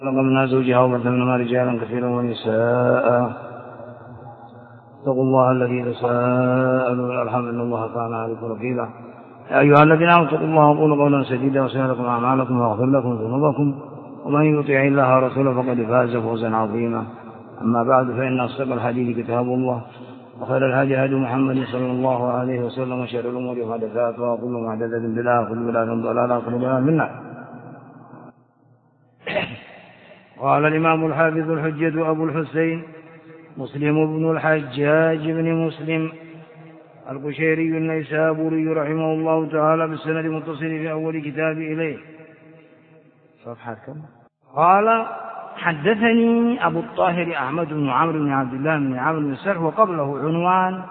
خلق منها زوجها وبث منهما رجالا كثيرا ونساء. اتقوا الله الذي تساءلون به والارحام ان الله كان عليكم رقيبا. يا ايها الذين امنوا اتقوا الله وقولوا قولا سديدا ويصلح لكم اعمالكم ويغفر لكم ذنوبكم ومن يطع الله ورسوله فقد فاز فوزا عظيما. اما بعد فان اصدق الحديث كتاب الله وخير الهدي هدي محمد صلى الله عليه وسلم وشر الامور محدثاتها وكل محدثة بدعة وكل بدعة ضلالة وكل ضلالة في النار. قال الإمام الحافظ الحجة أبو الحسين مسلم بن الحجاج بن مسلم القشيري النيسابوري رحمه الله تعالى بالسند المتصل في أول كتاب إليه. صفحة كم؟ قال حدثني أبو الطاهر أحمد بن عمرو بن عبد الله بن عمرو بن السرح وقبله عنوان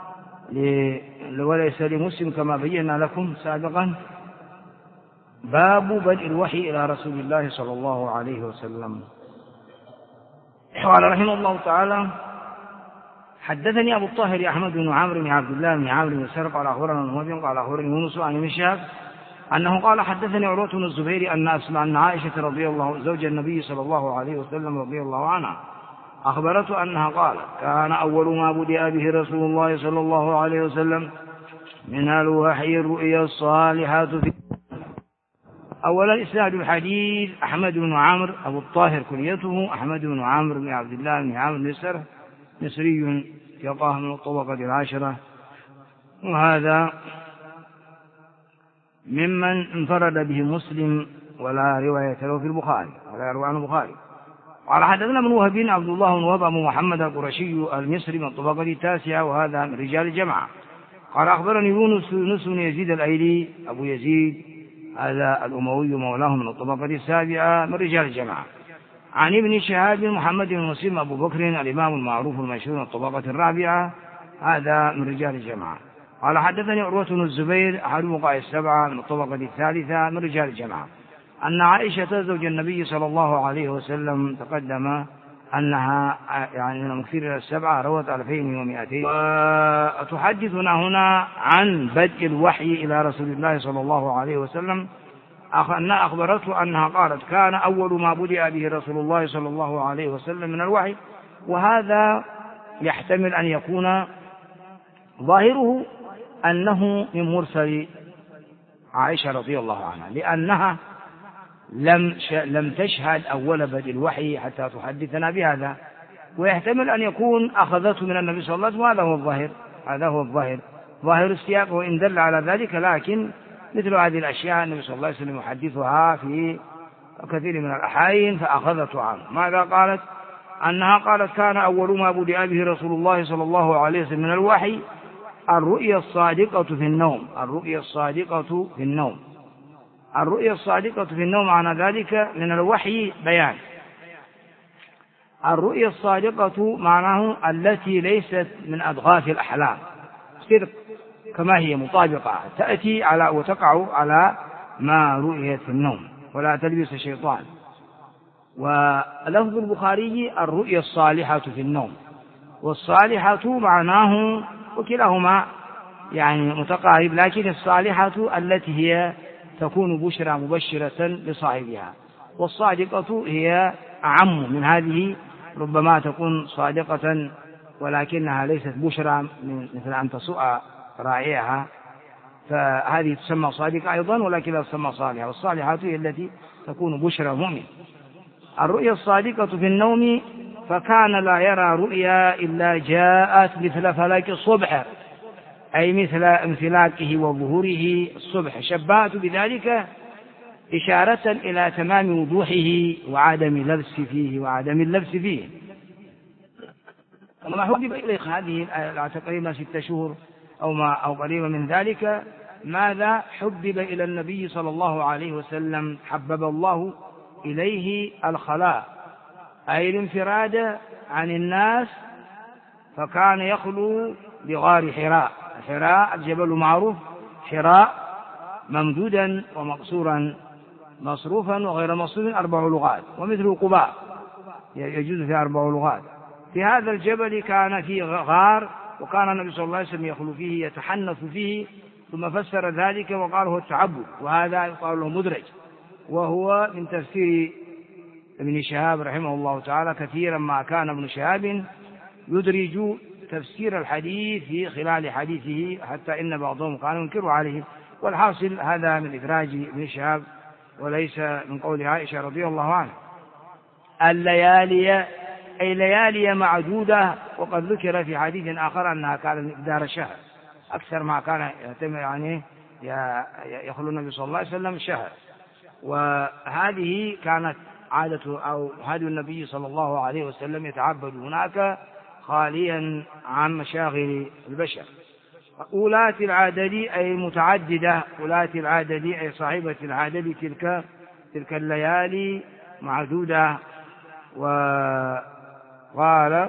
وليس لمسلم كما بينا لكم سابقا باب بدء الوحي إلى رسول الله صلى الله عليه وسلم. قال رحمه الله تعالى حدثني أبو الطاهر أحمد بن عمرو بن عبد الله بن عمرو بن السرح قال أخبرنا المهدي قال أخبرني يونس عن ابن شهاب أنه قال حدثني عروة بن الزبير أن عائشة رضي الله زوج النبي صلى الله عليه وسلم رضي الله عنها أخبرته أنها قالت كان أول ما بدأ به رسول الله صلى الله عليه وسلم من الوحي الرؤيا الصالحات في أولا إسناد الحديث أحمد بن عمرو أبو الطاهر كنيته أحمد بن عمرو بن عبد الله بن عمرو بن السرح مصري يقاه من الطبقة العاشرة وهذا ممن انفرد به مسلم ولا رواية له في البخاري ولا يروى عنه البخاري. قال حدثنا ابن وهب عبد الله بن وهب أبو محمد القرشي المصري من الطبقة التاسعة وهذا من رجال الجماعة. قال أخبرني يونس بن يزيد الأيلي أبو يزيد هذا الأموي مولاه من الطبقة السابعة من رجال الجماعة. عن ابن شهاب محمد بن مسلم أبو بكر الإمام المعروف المشهور من الطبقة الرابعة هذا من رجال الجماعة. قال حدثني عروة بن الزبير أحد الفقهاء السبعة من الطبقة الثالثة من رجال الجماعة أن عائشة زوج النبي صلى الله عليه وسلم تقدم أنها يعني من المكثير السبعة روت 2200 وتحدثنا هنا عن بدء الوحي إلى رسول الله صلى الله عليه وسلم أنها أخبرته أنها قالت كان أول ما بدأ به رسول الله صلى الله عليه وسلم من الوحي. وهذا يحتمل أن يكون ظاهره أنه من مرسل عائشة رضي الله عنها لأنها لم تشهد أول بدء الوحي حتى تحدثنا بهذا ويحتمل أن يكون أخذته من النبي صلى الله عليه وسلم. هذا هو الظاهر ظاهر السياق وإن دل على ذلك لكن مثل هذه الأشياء النبي صلى الله عليه وسلم يحدثها في كثير من الأحايين فأخذته عنه. ماذا قالت؟ أنها قالت كان أول ما بدأ به رسول الله صلى الله عليه وسلم من الوحي الرؤيا الصادقة في النوم. الرؤيا الصادقة في النوم. الرؤيا الصادقة في النوم معنى ذلك من الوحي بيان. الرؤيا الصادقة معناه التي ليست من أضغاث الأحلام صدق كما هي مطابقة تأتي على وتقع على ما رؤيت في النوم ولا تلبس الشيطان. ولفظ البخاري الرؤيا الصالحة في النوم والصالحة معناه وكلاهما يعني متقارب لكن الصالحة التي هي تكون بشرى مبشرة لصاحبها والصادقة هي أعم من هذه ربما تكون صادقة ولكنها ليست بشرى مثل أن تسوء راعيها فهذه تسمى صادقة أيضا ولكن لا تسمى صالحة. والصالحة هي التي تكون بشرى مؤمن. الرؤيا الصادقة في النوم فكان لا يرى رؤيا إلا جاءت مثل فلك الصبح أي مثل انفلاقه وظهوره الصبح شبهت بذلك إشارة إلى تمام وضوحه وعدم اللبس فيه وما حبب إليك هذه تقريبا 6 شهور أو قريبا من ذلك. ماذا حبب إلى النبي صلى الله عليه وسلم؟ حبب الله إليه الخلاء أي الانفراد عن الناس فكان يخلو بغار حراء. حراء الجبل معروف حراء ممدودا ومقصورا مصروفا وغير مصروف 4 لغات ومثل قباء يجوز في 4 لغات. في هذا الجبل كان فيه غار وكان النبي صلى الله عليه وسلم يخلو فيه يتحنث فيه ثم فسر ذلك وقال هو التعبد وهذا يقال له مدرج وهو من تفسير ابن شهاب رحمه الله تعالى كثيرا ما كان ابن شهاب يدرج تفسير الحديث في خلال حديثه، حتى إن بعضهم كانوا ينكروا عليه. والحاصل هذا من إدراج ابن شهاب وليس من قول عائشة رضي الله عنها. الليالي أي ليالي معدودة، وقد ذكر في حديث آخر أنها كانت مقدار شهر، أكثر ما كان يهتم يعني يخلو النبي صلى الله عليه وسلم شهر. وهذه كانت عادة أو هدي النبي صلى الله عليه وسلم، يتعبد هناك خاليا عن مشاغل البشر. أولاة العدد أي متعددة، أولاة العدد أي صاحبة العدد تلك الليالي معدودة. وقال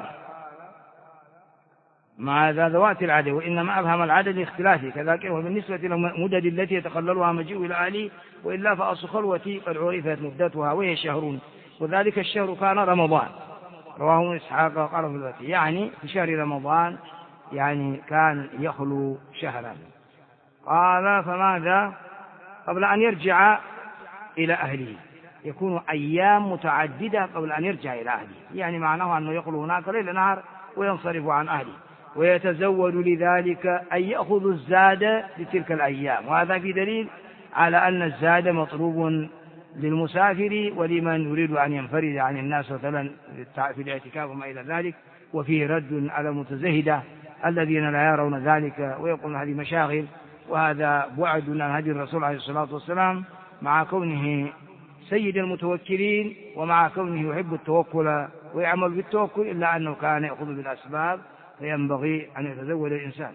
مع ذوات العدد، وإنما أبهم العدد اختلافه كذلك. وبالنسبة للمدد التي يتخللها مجيء إلى أهله، وإلا فأصل خلوة قد عرفت مدتها وهي شهرون، وذلك الشهر كان رمضان. رواه إسحاق قال في الفتح، يعني في شهر رمضان يعني كان يخلو شهرا. قال فماذا قبل أن يرجع إلى أهله، يكون أيام متعددة قبل أن يرجع إلى أهله، يعني معناه أنه يخلو هناك ليل نهار وينصرف عن أهله. ويتزود لذلك أن يأخذ الزاد لتلك الأيام، وهذا في دليل على أن الزاد مطلوب للمسافر ولمن يريد أن ينفرد عن الناس مثلا في الاعتكاف وما إلى ذلك. وفيه رد على المتزهدة الذين لا يرون ذلك ويقولون هذه مشاغل، وهذا بعد عن هدي الرسول عليه الصلاة والسلام، مع كونه سيد المتوكلين ومع كونه يحب التوكل ويعمل بالتوكل، إلا أنه كان يأخذ بالأسباب، فينبغي أن يتزود الإنسان.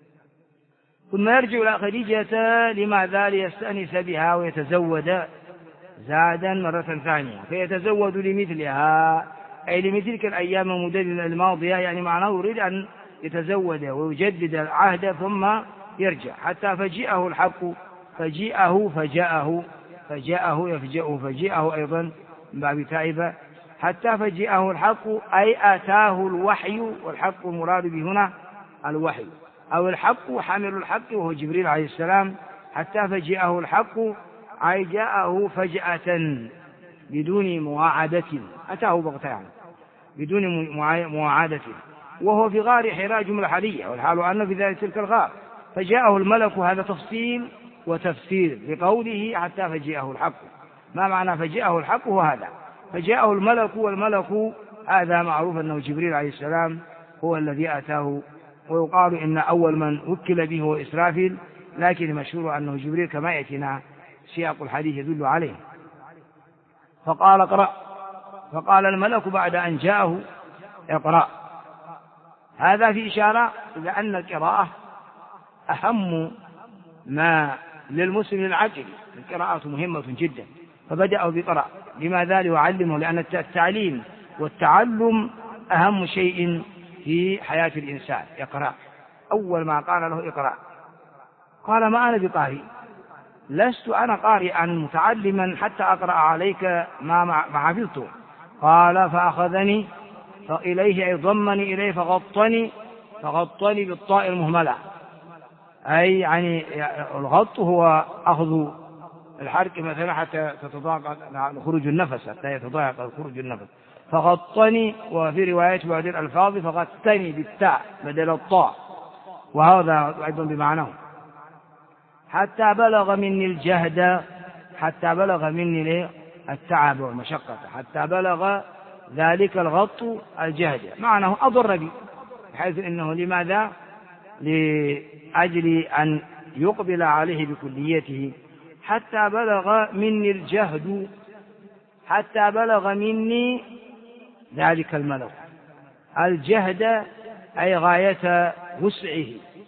ثم يرجع إلى خديجة لماذا؟ ليستأنس بها ويتزود زادا مرة ثانية، فيتزود لمثلها أي لمثلك الأيام المدللة الماضية، يعني معناه يريد أن يتزود ويجدد العهد ثم يرجع. حتى فجيءه الحق، فجاءه يفجأه، فجيءه أيضا من باب تائبة. حتى فجيءه الحق أي آتاه الوحي، والحق المراد به هنا الوحي أو الحق حامل الحق وهو جبريل عليه السلام. حتى فجيءه الحق أي جاءه فجأة بدون مواعدة، أتاه بغتة يعني بدون مواعدة، وهو في غار حراء جملة حالية، والحال أنه في ذلك تلك الغار. فجاءه الملك، هذا تفصيل وتفسير لقوله حتى فجاءه الحق. ما معنى فجاءه الحق؟ هو هذا، فجاءه الملك، والملك هذا معروف أنه جبريل عليه السلام هو الذي أتاه. ويقال إن أول من وكل به هو إسرافيل، لكن المشهور أنه جبريل كما يأتينا سياق الحديث يدل عليه. فقال اقرأ، فقال الملك بعد أن جاءه اقرأ. هذا في إشارة إلى أن القراءة أهم ما للمسلم العاقل، القراءة مهمة جدا، فبدأوا بقرأ. لماذا؟ ليعلمه، لأن التعليم والتعلم أهم شيء في حياة الإنسان. اقرأ، أول ما قال له اقرأ. قال ما أنا بقارئ، لست أنا قارئا متعلما حتى أقرأ عليك ما حفظته. قال فأخذني فإليه أي ضمني إليه فغطني بالطاء المهملة، أي يعني الغط هو أخذ الحرك مثلا حتى تتضاعف خروج النفس، حتى يتضاعف خروج النفس. فغطني، وفي رواية بعض الألفاظ فغطني بالتاء بدل الطاء، وهذا أيضا بمعناه. حتى بلغ مني الجهد، حتى بلغ مني التعب والمشقة، حتى بلغ ذلك الغط الجهد، معناه أضر بي، بحيث إنه لماذا؟ لأجل أن يقبل عليه بكليته. حتى بلغ مني الجهد، حتى بلغ مني ذلك الملك الجهد أي غاية وسعه،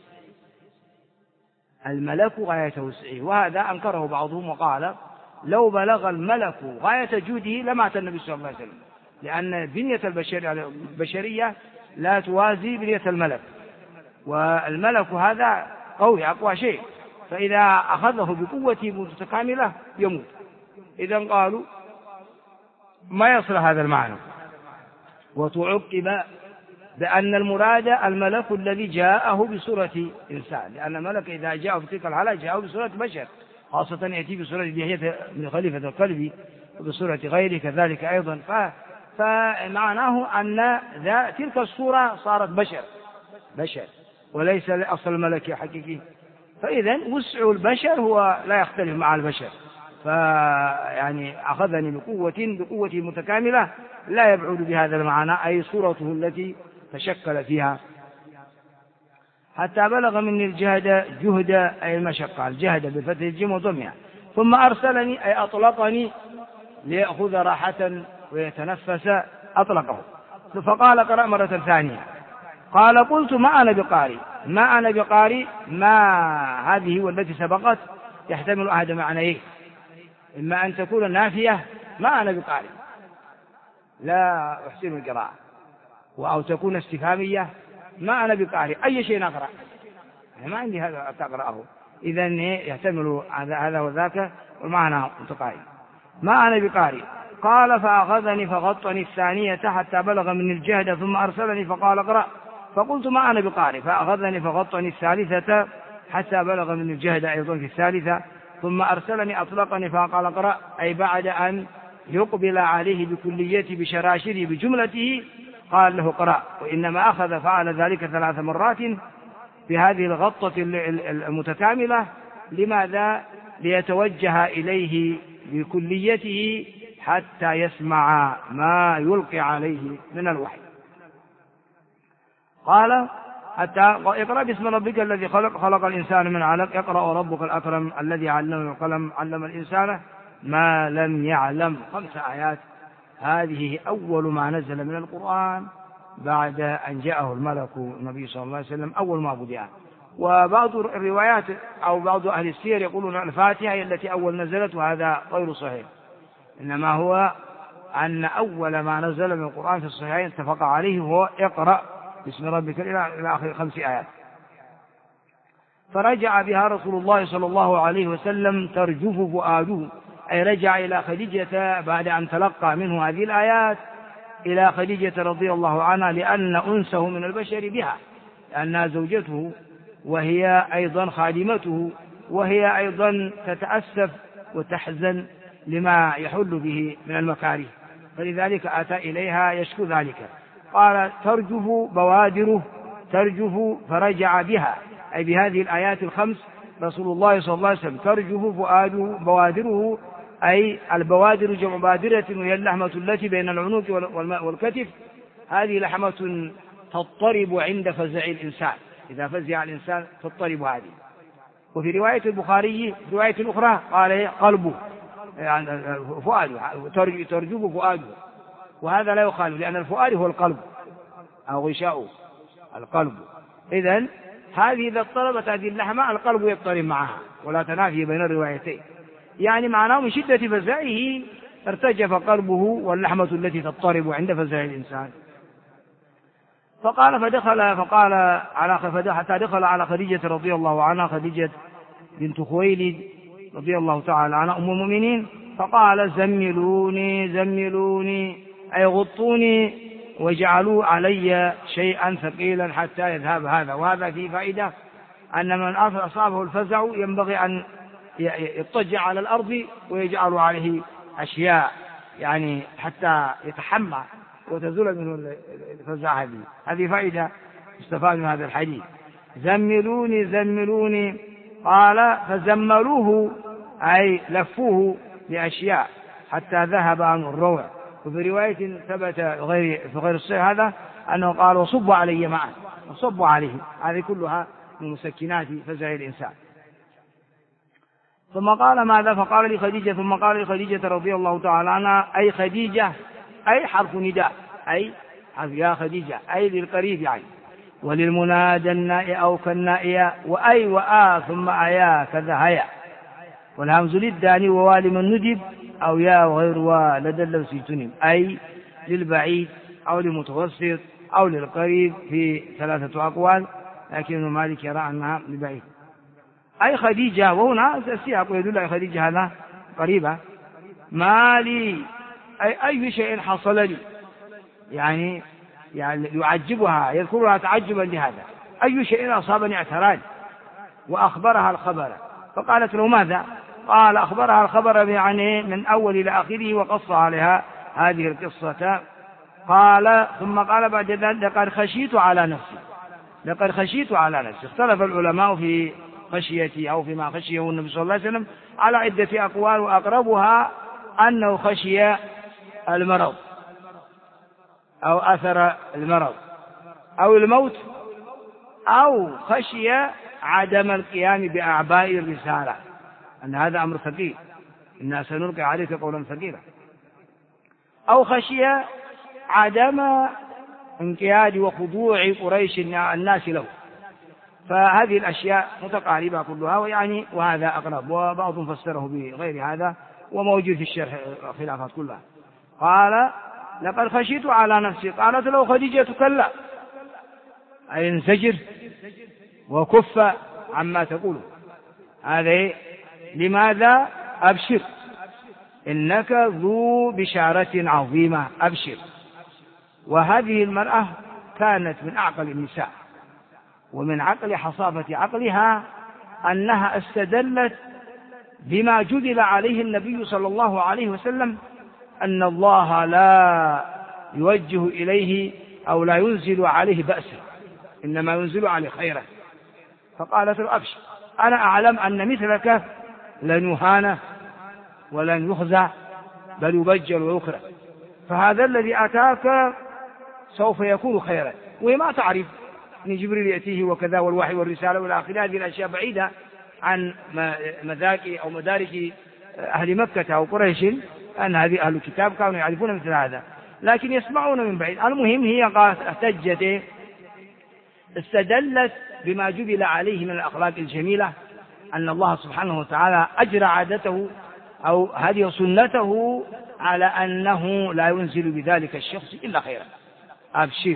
الملك غاية وسعه. وهذا أنكره بعضهم وقال لو بلغ الملك غاية جوده لمات النبي صلى الله عليه وسلم، لأن بنية البشرية لا توازي بنية الملك، والملك هذا قوي أقوى شيء، فإذا أخذه بقوته متكاملة يموت. إذن قالوا ما يصل هذا المعنى. وتعقب بأن المراد الملك الذي جاءه بصورة إنسان، لأن الملك إذا جاءه في تلك الحالة جاءه بصورة بشر، خاصة يأتي بصورة دحية من خليفة الكلب، وبصورة غيره كذلك أيضا. فمعناه أن تلك الصورة صارت بشر وليس أصل الملكي حقيقي. فإذا وسع البشر هو لا يختلف مع البشر، فيعني أخذني بقوة متكاملة لا يبعد بهذا المعنى، أي صورته التي تشكل فيها. حتى بلغ مني جهد أي المشقة، الجهد بفتح الجيم وضمها. ثم أرسلني أي أطلقني ليأخذ راحة ويتنفس، أطلقه. فقال قرأ مرة ثانية. قال قلت ما أنا بقارئ. ما هذه والتي سبقت يحتمل أحد معنيه، إما أن تكون نافية ما أنا بقارئ لا أحسن القراءة، أو تكون استفهامية ما أنا بقارئ أي شيء أقرأ، يعني ما عندي هذا تقرأه. إذن يحتمل هذا وذاك والمعنى متقارب. ما أنا بقارئ. قال فأخذني فغطني الثانية حتى بلغ من الجهد ثم أرسلني فقال اقرأ. فقلت ما أنا بقارئ. فأخذني فغطني الثالثة حتى بلغ من الجهد أيضا في الثالثة ثم أرسلني أطلقني فقال اقرأ، أي بعد أن يقبل عليه بكليته بشراشره بجملته قال له اقرأ. وإنما فعل ذلك 3 مرات في هذه الغطة المتكاملة. لماذا؟ ليتوجه إليه بكليته حتى يسمع ما يلقي عليه من الوحي. قال حتى اقرأ باسم ربك الذي خلق الإنسان من علق، اقرأ ربك الأكرم الذي علم القلم علم الإنسان ما لم يعلم. 5 آيات. هذه أول ما نزل من القرآن بعد أن جاءه الملك النبي صلى الله عليه وسلم، أول ما بدأ. وبعض الروايات أو بعض أهل السير يقولون الفاتحة هي التي أول نزلت، وهذا غير صحيح، إنما هو أن أول ما نزل من القرآن في الصحيحين اتفق عليه هو اقرأ باسم ربك إلى آخر 5 آيات. فرجع بها رسول الله صلى الله عليه وسلم ترجف فؤاده، أي رجع إلى خديجة بعد أن تلقى منه هذه الآيات إلى خديجة رضي الله عنها، لأن أنسه من البشر بها، لأنها زوجته وهي أيضا خادمته، وهي أيضا تتأسف وتحزن لما يحل به من المكاره، فلذلك أتى إليها يشكو ذلك. قال ترجف بوادره، ترجف فرجع بها، أي بهذه الآيات 5 رسول الله صلى الله عليه وسلم ترجف فؤاده بوادره، أي البوادر جمع بادرة، وهي اللحمة التي بين العنق والكتف. هذه لحمة تضطرب عند فزع الإنسان، إذا فزع الإنسان تضطرب هذه. وفي رواية البخاري رواية أخرى قال قلبه، يعني فؤاده، ترجف فؤاده، وهذا لا يخالف، لأن الفؤاد هو القلب أو غشاء القلب. إذن هذه إذا اضطربت هذه اللحمة القلب يضطرب معها، ولا تنافي بين الروايتين، يعني معناه من شدة فزعه ارتجف قلبه واللحمة التي تضطرب عند فزع الإنسان. حتى دخل على خديجة رضي الله عنها، خديجة بنت خويلد رضي الله تعالى عنها أم المؤمنين، فقال زملوني أي غطوني وجعلوا علي شيئا ثقيلا حتى يذهب هذا. وهذا فيه فائدة أن من أصابه الفزع ينبغي أن يضطجع على الأرض ويجعل عليه أشياء، يعني حتى يتحمى وتزول منه الفزع. هذه فائدة استفاد من هذا الحديث. زملوني. قال فزملوه أي لفوه بأشياء حتى ذهب عن الروع. وفي رواية ثبت في غير الصحيح هذا أنه قال وصبوا علي معه، وصبوا عليه. هذه كلها من مسكنات فزع الإنسان. ثم قال ماذا؟ فقال لخديجة، ثم قال لخديجة رضي الله تعالى عنها، أي خديجة أي حرف نداء، أي يا خديجة أي للقريب يعني، وللمنادى النائي أو كالنائية، وأي وآ ثم أيا كذا هيا، والهمز للداني ووالي من ندب أو يا وغير ولدى اللوسي تنم، أي للبعيد أو للمتوسط أو للقريب في 3 أقوال، لكن مالك يرى أنها للبعيد. أي خديجة، وهنا السياق يدل على خديجة هذا قريبة. مالي أي شيء حصل لي، يعني يعجبها، يذكرها تعجبا لهذا، أي شيء أصابني اعتراض، وأخبرها الخبر. فقالت له ماذا؟ قال أخبرها الخبر يعني من أول إلى آخره وقص عليها هذه القصة. قال ثم قال بعد ذلك لقد خشيت على نفسي، لقد خشيت على نفسي. اختلف العلماء في خشيتي أو فيما خشيه النبي صلى الله عليه وسلم على عدة أقوال، وأقربها أنه خشي المرض أو أثر المرض أو الموت، أو خشي عدم القيام بأعباء الرسالة، أن هذا أمر ثقيل، إنا سنلقي عليك قولا ثقيلا، أو خشي عدم انقياد وخضوع قريش الناس له. فهذه الأشياء متقاربة كلها، ويعني وهذا أقرب، وبعضهم فسره بغير هذا وموجود في الشرح خلافات كلها. قال لقد خشيت على نفسي. قالت له خديجة كلا، أي انزجر وكف عما تقول. هذا لماذا؟ أبشر إنك ذو بشارة عظيمة، أبشر. وهذه المرأة كانت من أعقل النساء، ومن عقل حصافة عقلها أنها استدلت بما جدل عليه النبي صلى الله عليه وسلم، أن الله لا يوجه إليه أو لا ينزل عليه بأسا، إنما ينزل عليه خيرا. فقالت له أبشر، أنا أعلم أن مثلك لن يهان ولن يخزى بل يبجل ويكرم، فهذا الذي أتاك سوف يكون خيرا. وما تعرف أن جبريل يأتيه وكذا والوحي والرسالة والآخرة، هذه الأشياء بعيدة عن مذاق أو مدارك أهل مكة أو قريش، أن هذه أهل الكتاب كانوا يعرفون مثل هذا، لكن يسمعون من بعيد. المهم هي احتجت، استدلت بما جبل عليه من الأخلاق الجميلة، أن الله سبحانه وتعالى أجرى عادته أو هذه سنته على أنه لا ينزل بذلك الشخص إلا خيرا. أبشر،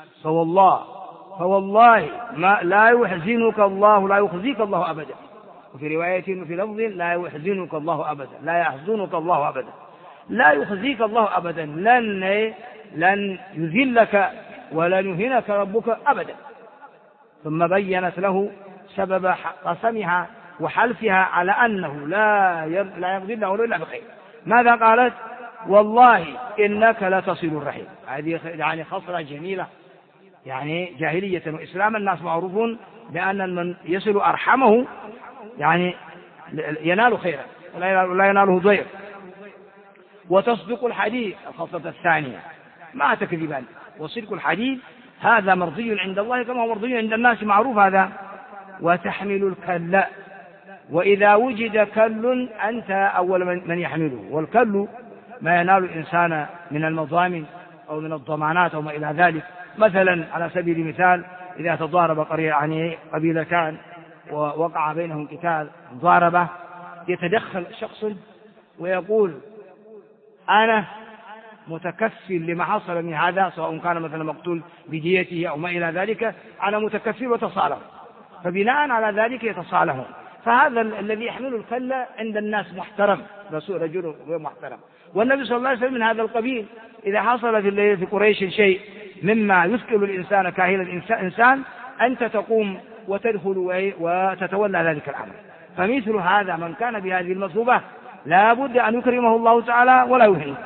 فوالله ما لا يحزنك الله، لا يخزيك الله أبدا. وفي رواية وفي لفظ لا يحزنك الله أبدا، لا يحزنك الله أبدا، لا يخزيك الله أبدا، لن يذلك ولن يهنك ربك أبدا. ثم بينت له سبب قسمها وحلفها على أنه لا يغفر له إلا بخير. ماذا قالت؟ والله إنك لتصل الرحم. هذه يعني خصلة جميلة، يعني جاهلية وإسلام الناس معروفون بأن من يصل أرحمه يعني ينال خيرا ولا يناله ضير. وتصدق الحديث، الخصلة الثانية، ما تكذبان. وصدق الحديث هذا مرضي عند الله كما هو مرضي عند الناس، معروف هذا. وتحمل الكل، وإذا وجد كل أنت أول من يحمله. والكل ما ينال الإنسان من المضامن أو من الضمانات أو ما إلى ذلك. مثلا على سبيل المثال إذا تضارب قبيلتان ووقع بينهم قتال ضاربة، يتدخل شخص ويقول أنا متكفل لما حصل من هذا، سواء كان مثلا مقتول بديته أو ما إلى ذلك، أنا متكفل وتصالح، فبناء على ذلك يتصالحون. فهذا الذي يحمل الكلة عند الناس محترم، رجل محترم. والنبي صلى الله عليه وسلم من هذا القبيل. إذا حصل في قريش شيء مما يثقل الإنسان كاهل الإنسان، أنت تقوم وتدخل وتتولى ذلك الأمر. فمثل هذا من كان بهذه المثوبة لا بد أن يكرمه الله تعالى ولا يهينه.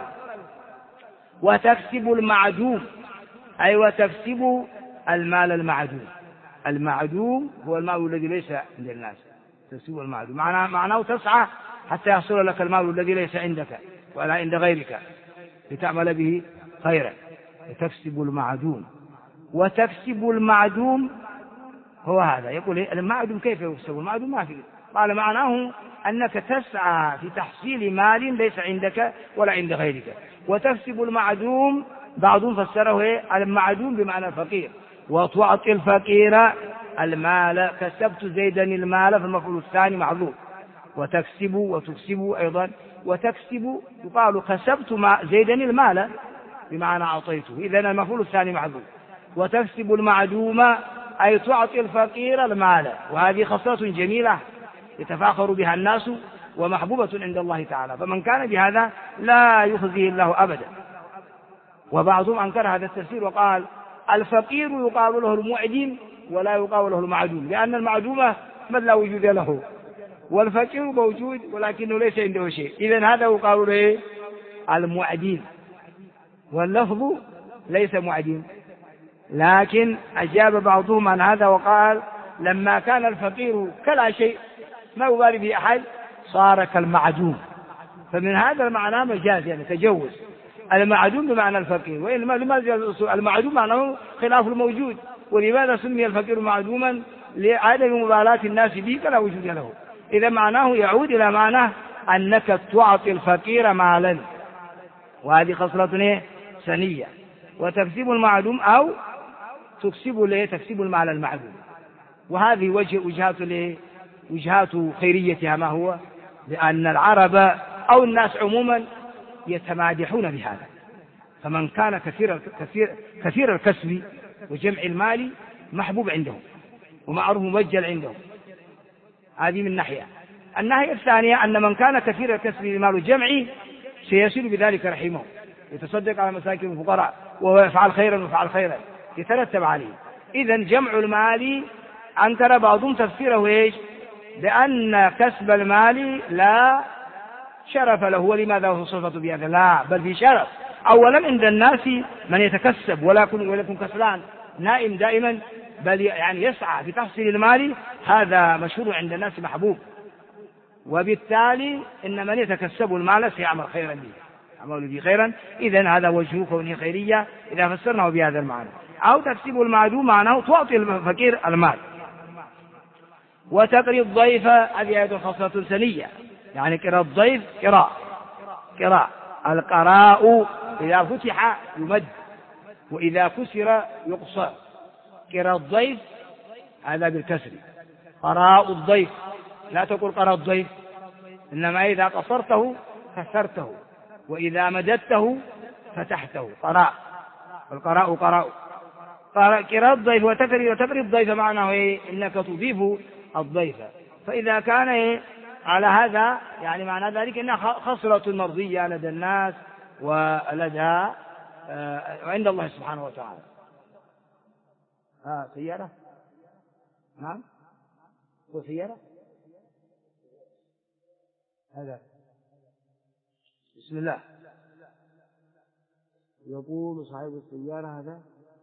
وتكسب المعدوم، أي وتكسب المال المعدوم. المعدوم هو المال الذي ليس عند الناس، تكسب المعدوم معناه تسعى حتى يحصل لك المال الذي ليس عندك ولا عند غيرك لتعمل به خيرا. تكسب المعدوم. وتكسب المعدوم هو هذا. يقول المعدوم كيف يكسب المعدوم؟ ما في. قال معناه أنك تسعى في تحصيل مال ليس عندك ولا عند غيرك. وتكسب المعدوم بعضهم فسره المعدوم بمعنى الفقير. وتعطي الفقير المال، كسبت زيدا المال، فالمفعول الثاني معذوب. وتكسب وتكسب أيضا. وتكسب يقال كسبت زيدا المال بمعنى أعطيته، إذن المفعول الثاني معذوب. وتكسب المعدوم أي تعطي الفقير المال، وهذه خصلة جميلة يتفاخر بها الناس ومحبوبة عند الله تعالى. فمن كان بهذا لا يخزيه الله أبدا. وبعضهم أنكر هذا التفسير وقال الفقير يقال له المعدم ولا يقال له المعدوم، لأن المعدوم من لا وجود له، والفقير موجود ولكنه ليس عنده شيء، إذن هذا يقال له المعدين، واللفظ ليس معدين. لكن أجاب بعضهم عن هذا وقال لما كان الفقير كلا شيء ما يبالي به أحد صار كالمعدوم، فمن هذا المعنى مجاز يعني تجوز، المعدوم بمعنى الفقير. وإنما لماذا المعدوم معناه خلاف الموجود، ولماذا سمي الفقير معدوما؟ لعدم مبالاة الناس به فلا وجود له. إذا معناه يعود إلى معنى أنك تعطي الفقير مالا، وهذه خصلة سنية. وتكسب المعدوم أو تكسب المال المعدوم، وهذه وجهات خيريتها ما هو؟ لأن العرب أو الناس عموما يتمادحون بهذا، فمن كان كثير الكسب وجمع المال محبوب عندهم ومعروف مبجل عندهم، هذه من ناحية. الناحية الثانية أن من كان كثير الكسب لمال الجمع سيصل بذلك رحمه، يتصدق على مساكين الفقراء ويفعل خيرا يترتب عليه. إذن جمع المال أنكر بعضهم تفسيره إيش؟ بأن كسب المال لا شرف له. ولماذا هو صفة بهذا؟ لا، بل في شرف. أولا عند الناس من يتكسب ولا يكون كسلان نائم دائما، بل يعني يسعى في تحصيل المال، هذا مشهور عند الناس محبوب. وبالتالي إن من يتكسب المال سيعمل خيرا به، يعمل به خيرا. إذن هذا وجه كونه خيرية إذا فسرناه بهذا المعنى. أو تكسب المعدوم معناه تعطي الفقير المال. وتقري الضيف، هذه أيضا خصلة سنية، يعني قراء الضيف قراء القراء إذا فتح يمد وإذا كسر يقصر. قراء الضيف هذا بالكسر، قراء الضيف، لا تقول قراء الضيف، إنما إذا قصرته كسرته وإذا مددته فتحته قراء. والقراء قراء الضيف. وتقري الضيف معناه إنك تضيف الضيف. فإذا كان على هذا يعني معنى ذلك إنها خصلة مرضية لدى الناس ولدى وعند الله سبحانه وتعالى. سيارة؟ نعم، هو سيارة؟ هذا بسم الله. يقول صاحب السيارة هذا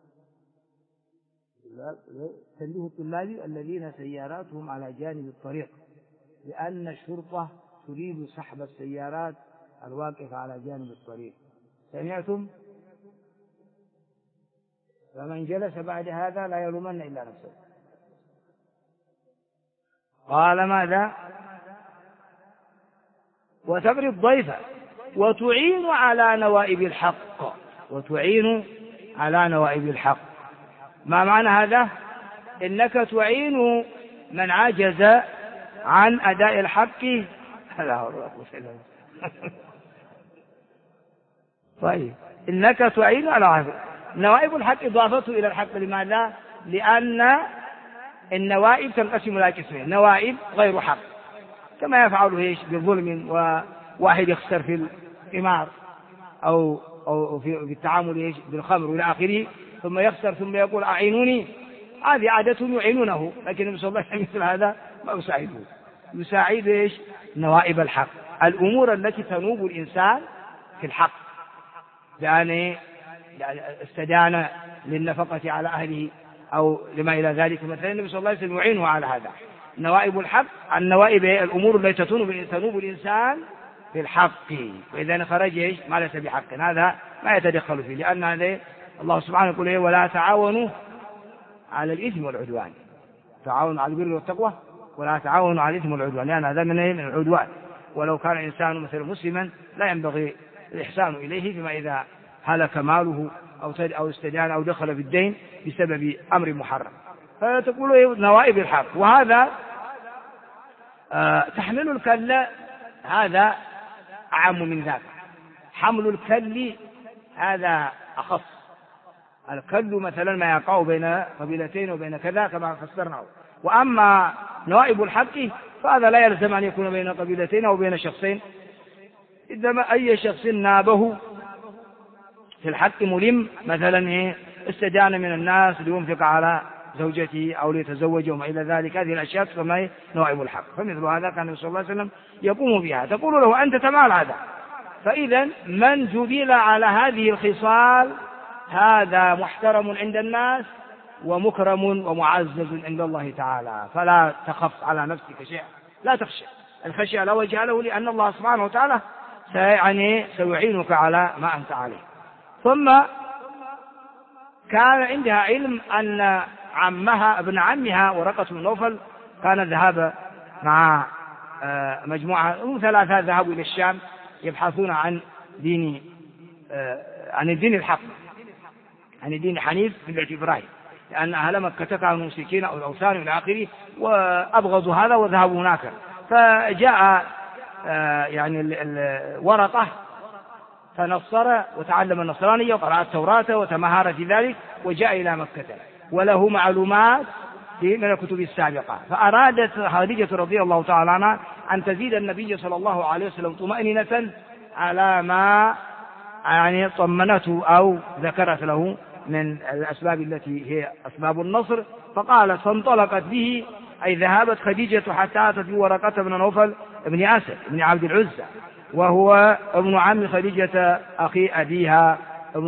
تنبيه الطلاب الذين سياراتهم على جانب الطريق، لأن الشرطة تريد سحب السيارات الواقفة على جانب الطريق. سمعتم؟ فمن جلس بعد هذا لا يلومن إلا نفسه. قال ماذا؟ وتقري الضيف وتعين على نوائب الحق. وتعين على نوائب الحق، ما معنى هذا؟ إنك تعين من عجز عن أداء الحق. طيب، إنك تعين على نوائب الحق. إضافته إلى الحق لماذا؟ لأن النوائب تنقسم إلى قسمين: نوائب غير حق كما يفعله ايش بالظلم، وواحد يخسر في القمار أو في التعامل ايش بالخمر والى آخره، ثم يخسر ثم يقول أعينوني. هذه عادة يعينونه، لكن النبي صلى الله عليه وسلم مثل هذا ما يساعده. يساعد ايش؟ نوائب الحق، الأمور التي تنوب الإنسان في الحق، يعني استدان للنفقة على أهله أو لما إلى ذلك. مثلا النبي صلى الله عليه وسلم يعينه على هذا. نوائب الحق، النوائب الأمور التي تنوب الإنسان في الحق، وإذا خرج ايش ما ليس بحق هذا ما يتدخل فيه، لأن هذا الله سبحانه يقول ولا تعاونوا على الإثم والعدوان. تعاونوا على البر والتقوى ولا تعاونوا على الإثم والعدوان، لأن هذا من العدوان. ولو كان الإنسان مثلا مسلما لا ينبغي الإحسان إليه فيما إذا هلك ماله أو استدان أو دخل في الدين بسبب أمر محرم. فتقول نوائب الحق. وهذا تحمل الكل هذا أعم من ذاك. حمل الكل هذا أخص. الكل مثلا ما يقع بين قبيلتين وبين كذا كما فسرناه. وأما نوائب الحق فهذا لا يلزم أن يكون بين قبيلتين أو بين شخصين، إذا أي شخص نابه في الحق ملم، مثلا استدان من الناس لينفق على زوجته أو ليتزوج وما إلى ذلك، هذه الأشياء تسمى نوائب الحق. فمثل هذا كان النبي صلى الله عليه وسلم يقوم بها. تقول له أنت تفعل هذا. فإذا من جبل على هذه الخصال هذا محترم عند الناس ومكرم ومعزز عند الله تعالى. فلا تخف على نفسك شيئا، لا تخشى، الخشية لا وجه له، لأن الله سبحانه وتعالى سيعينك على ما أنت عليه. ثم كان عندها علم أن عمها ابن عمها ورقة بن نوفل كان ذهب مع مجموعة 3 ذهبوا إلى الشام يبحثون عن الدين الحق، عن الدين الحنيف ملة إبراهيم، لأن أهل مكة كانوا مشركين أو الأوثان إلى آخره وأبغضوا هذا وذهبوا هناك. فجاء ورقة فنصر وتعلم النصرانية وقرأ التوراة وتمهر في ذلك وجاء إلى مكة وله معلومات من الكتب السابقة. فأرادت خديجة رضي الله تعالى عنها أن تزيد النبي صلى الله عليه وسلم طمأنينة على ما طمنته أو ذكرت له من الأسباب التي هي أسباب النصر. فقالت فانطلقت به، أي ذهبت خديجة حتى أتت بورقة بن نوفل ابن أسد بن عبد العزى، وهو ابن عم خديجة أخي أبيها،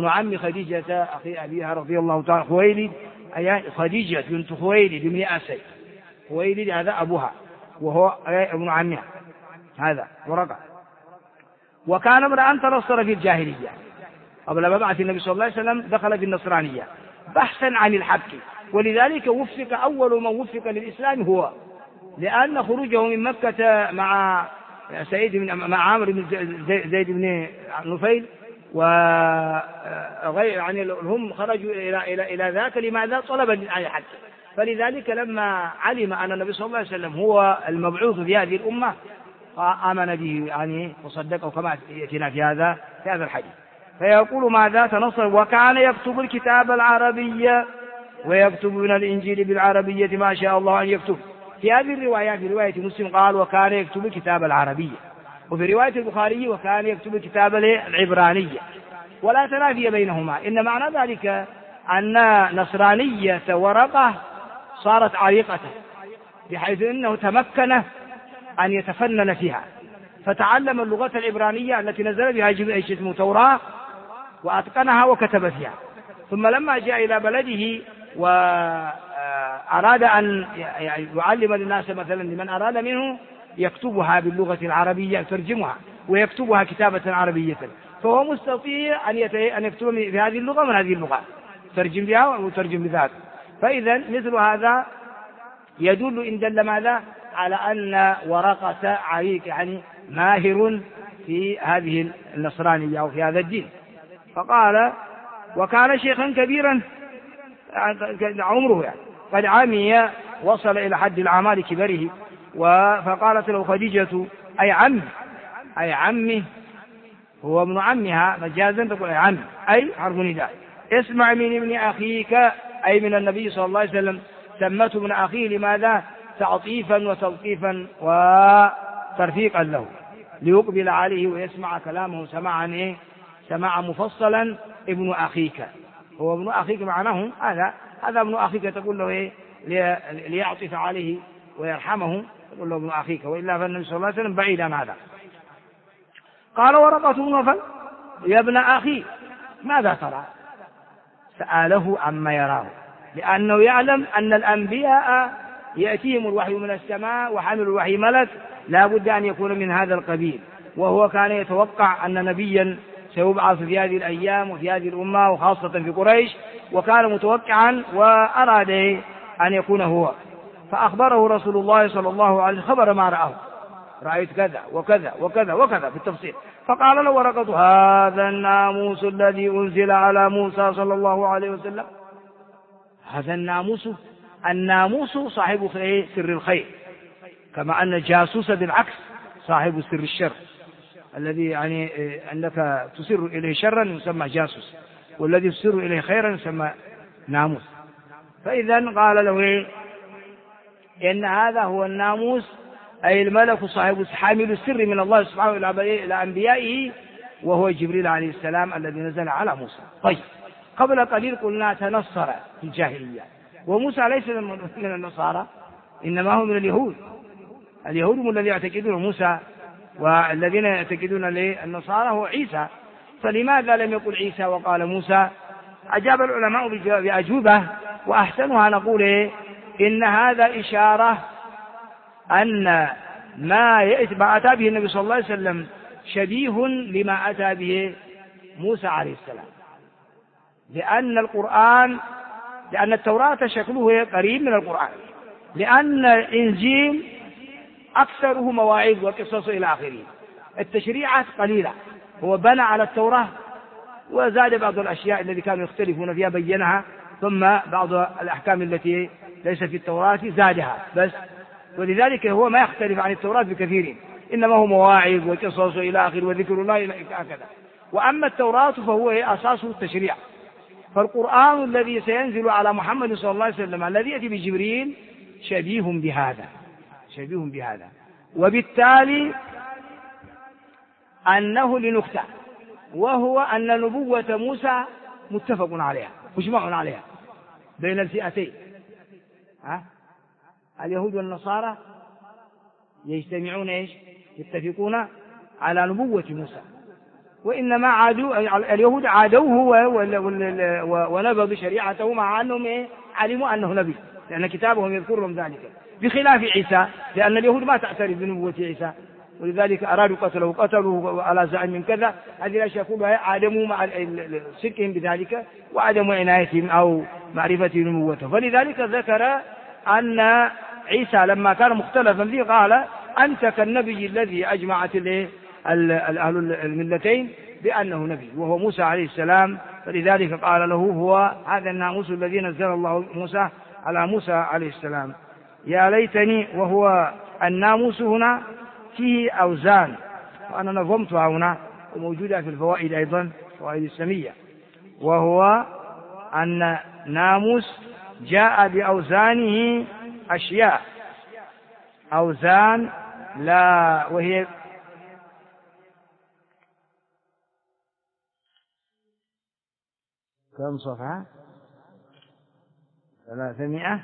رضي الله تعالى خويلد، أي خديجة بنت خويلد بن أسد. خويلد هذا أبوها وهو ابن عمها هذا ورقة. وكان امرأ تنصر في الجاهلية قبل مبعث النبي صلى الله عليه وسلم، دخل في النصرانية بحثا عن الحق، ولذلك وفق أول من وفق للإسلام هو، لأن خروجه من مكة مع عامر بن زيد بن نفيل وغير هم خرجوا إلى ذاك. لماذا؟ طلبا عن الحق. فلذلك لما علم أن النبي صلى الله عليه وسلم هو المبعوث في هذه الأمة آمن به وصدقه، كما يأتينا في هذا الحديث. فيقول ماذا؟ تنصر. وكان يكتب الكتاب العربية ويكتب من الإنجيل بالعربية ما شاء الله أن يكتب. في هذه الرواية، في رواية مسلم قال وكان يكتب الكتاب العربية، وفي رواية البخاري وكان يكتب الكتاب العبرانية، ولا تنافي بينهما. إن معنى ذلك أن نصرانية ورقة صارت عريقة، بحيث أنه تمكن أن يتفنن فيها، فتعلم اللغة العبرانية التي نزل بها اسمه توراة وأتقنها وكتب فيها. ثم لما جاء إلى بلده وأراد أن يعلم الناس مثلا لمن أراد منه يكتبها باللغة العربية، يترجمها ويكتبها كتابة عربية، فهو مستطيع أن يكتب في هذه اللغة من هذه اللغة، ترجم بها وترجم بذات. فإذا مثل هذا يدل إن دل ماذا؟ على أن ورقة عريق ماهر في هذه النصرانية أو في هذا الدين. فقال وكان شيخا كبيرا عمره قد عمي، وصل إلى حد الأعمال كبره. فقالت له خديجة أي عمي، هو ابن عمها مجازا، تقول أي عمي أي حرف نداء، اسمع من ابن أخيك، أي من النبي صلى الله عليه وسلم. سمته ابن أخيه لماذا؟ تعطيفا وتلطيفا وترفيقا له، ليقبل عليه ويسمع كلامه سماعا مفصلا. ابن أخيك، هو ابن أخيك معناه هذا ابن أخيك، تقول له ليعطف عليه ويرحمه، تقول له ابن أخيك، وإلا فالنبي صلى الله عليه وسلم بعيد عن هذا. قال ورقة بن نوفل يا ابن أخي ماذا ترى؟ سأله عما يراه، لأنه يعلم أن الأنبياء يأتيهم الوحي من السماء وحامل الوحي ملك، لا بد أن يكون من هذا القبيل. وهو كان يتوقع أن نبيا سيبعث في هذه الأيام وفي هذه الأمة وخاصة في قريش، وكان متوقعا وأراد أن يكون هو. فأخبره رسول الله صلى الله عليه وسلم خبر ما رأه، رأيت كذا وكذا وكذا وكذا بالتفصيل. فقال له ورقة هذا الناموس الذي أنزل على موسى صلى الله عليه وسلم. هذا الناموس صاحب سر الخير، كما أن الجاسوس بالعكس صاحب سر الشر، الذي أنك تسر إليه شرا يسمى جاسوس، والذي تسر إليه خيرا يسمى ناموس. فإذا قال له إن هذا هو الناموس، أي الملك صاحب حامل السر من الله سبحانه إلى أنبيائه، وهو جبريل عليه السلام الذي نزل على موسى. طيب، قبل قليل قلنا تنصر في الجاهلية وموسى ليس من النصارى، إنما هو من اليهود. اليهود هم الذين يعتقدون موسى، والذين يعتقدون للنصارى هو عيسى. فلماذا لم يقل عيسى وقال موسى؟ أجاب العلماء بأجوبة، وأحسنها نقول إن هذا إشارة أن ما أتى به النبي صلى الله عليه وسلم شبيه لما أتى به موسى عليه السلام، لأن التوراة شكله قريب من القرآن، لأن الإنجيل أكثره مواعظ وقصص إلى آخره، التشريعات قليلة. هو بنى على التوراة وزاد بعض الأشياء التي كانوا يختلفون فيها بينها، ثم بعض الأحكام التي ليس في التوراة زادها بس، ولذلك هو ما يختلف عن التوراة بكثير، إنما هو مواعظ وقصص إلى آخره وذكر الله إلى هكذا. وأما التوراة فهو أساسه التشريع. فالقرآن الذي سينزل على محمد صلى الله عليه وسلم الذي يأتي بجبريل شبيه بهذا، وبالتالي أنه لنكتة، وهو أن نبوة موسى متفق عليها مجمع عليها بين الفئتين، اليهود والنصارى يجتمعون يتفقون على نبوة موسى، وإنما اليهود عادوه ونبذوا شريعته مع أنهم علموا أنه نبي، لأن كتابهم يذكر لهم ذلك، بخلاف عيسى، لأن اليهود ما تعترف بنبوة عيسى، ولذلك أرادوا قتلوا على زعم من كذا. هذه الأشياء كلها عدموا مع صدقهم بذلك وعدموا عنايتهم أو معرفة نبوته. فلذلك ذكر أن عيسى لما كان مختلفا فيه قال أنت كالنبي الذي أجمعت أهل الملتين بأنه نبي، وهو موسى عليه السلام. فلذلك قال له هو هذا الناموس الذي نزل الله موسى على موسى عليه السلام. يا ليتني، وهو الناموس هنا فيه أوزان، وأنا نظمتها هنا وموجودة في الفوائد أيضا، فوائد السمية، وهو أن ناموس جاء بأوزانه أشياء، أوزان لا، وهي كم صفحة؟ 300.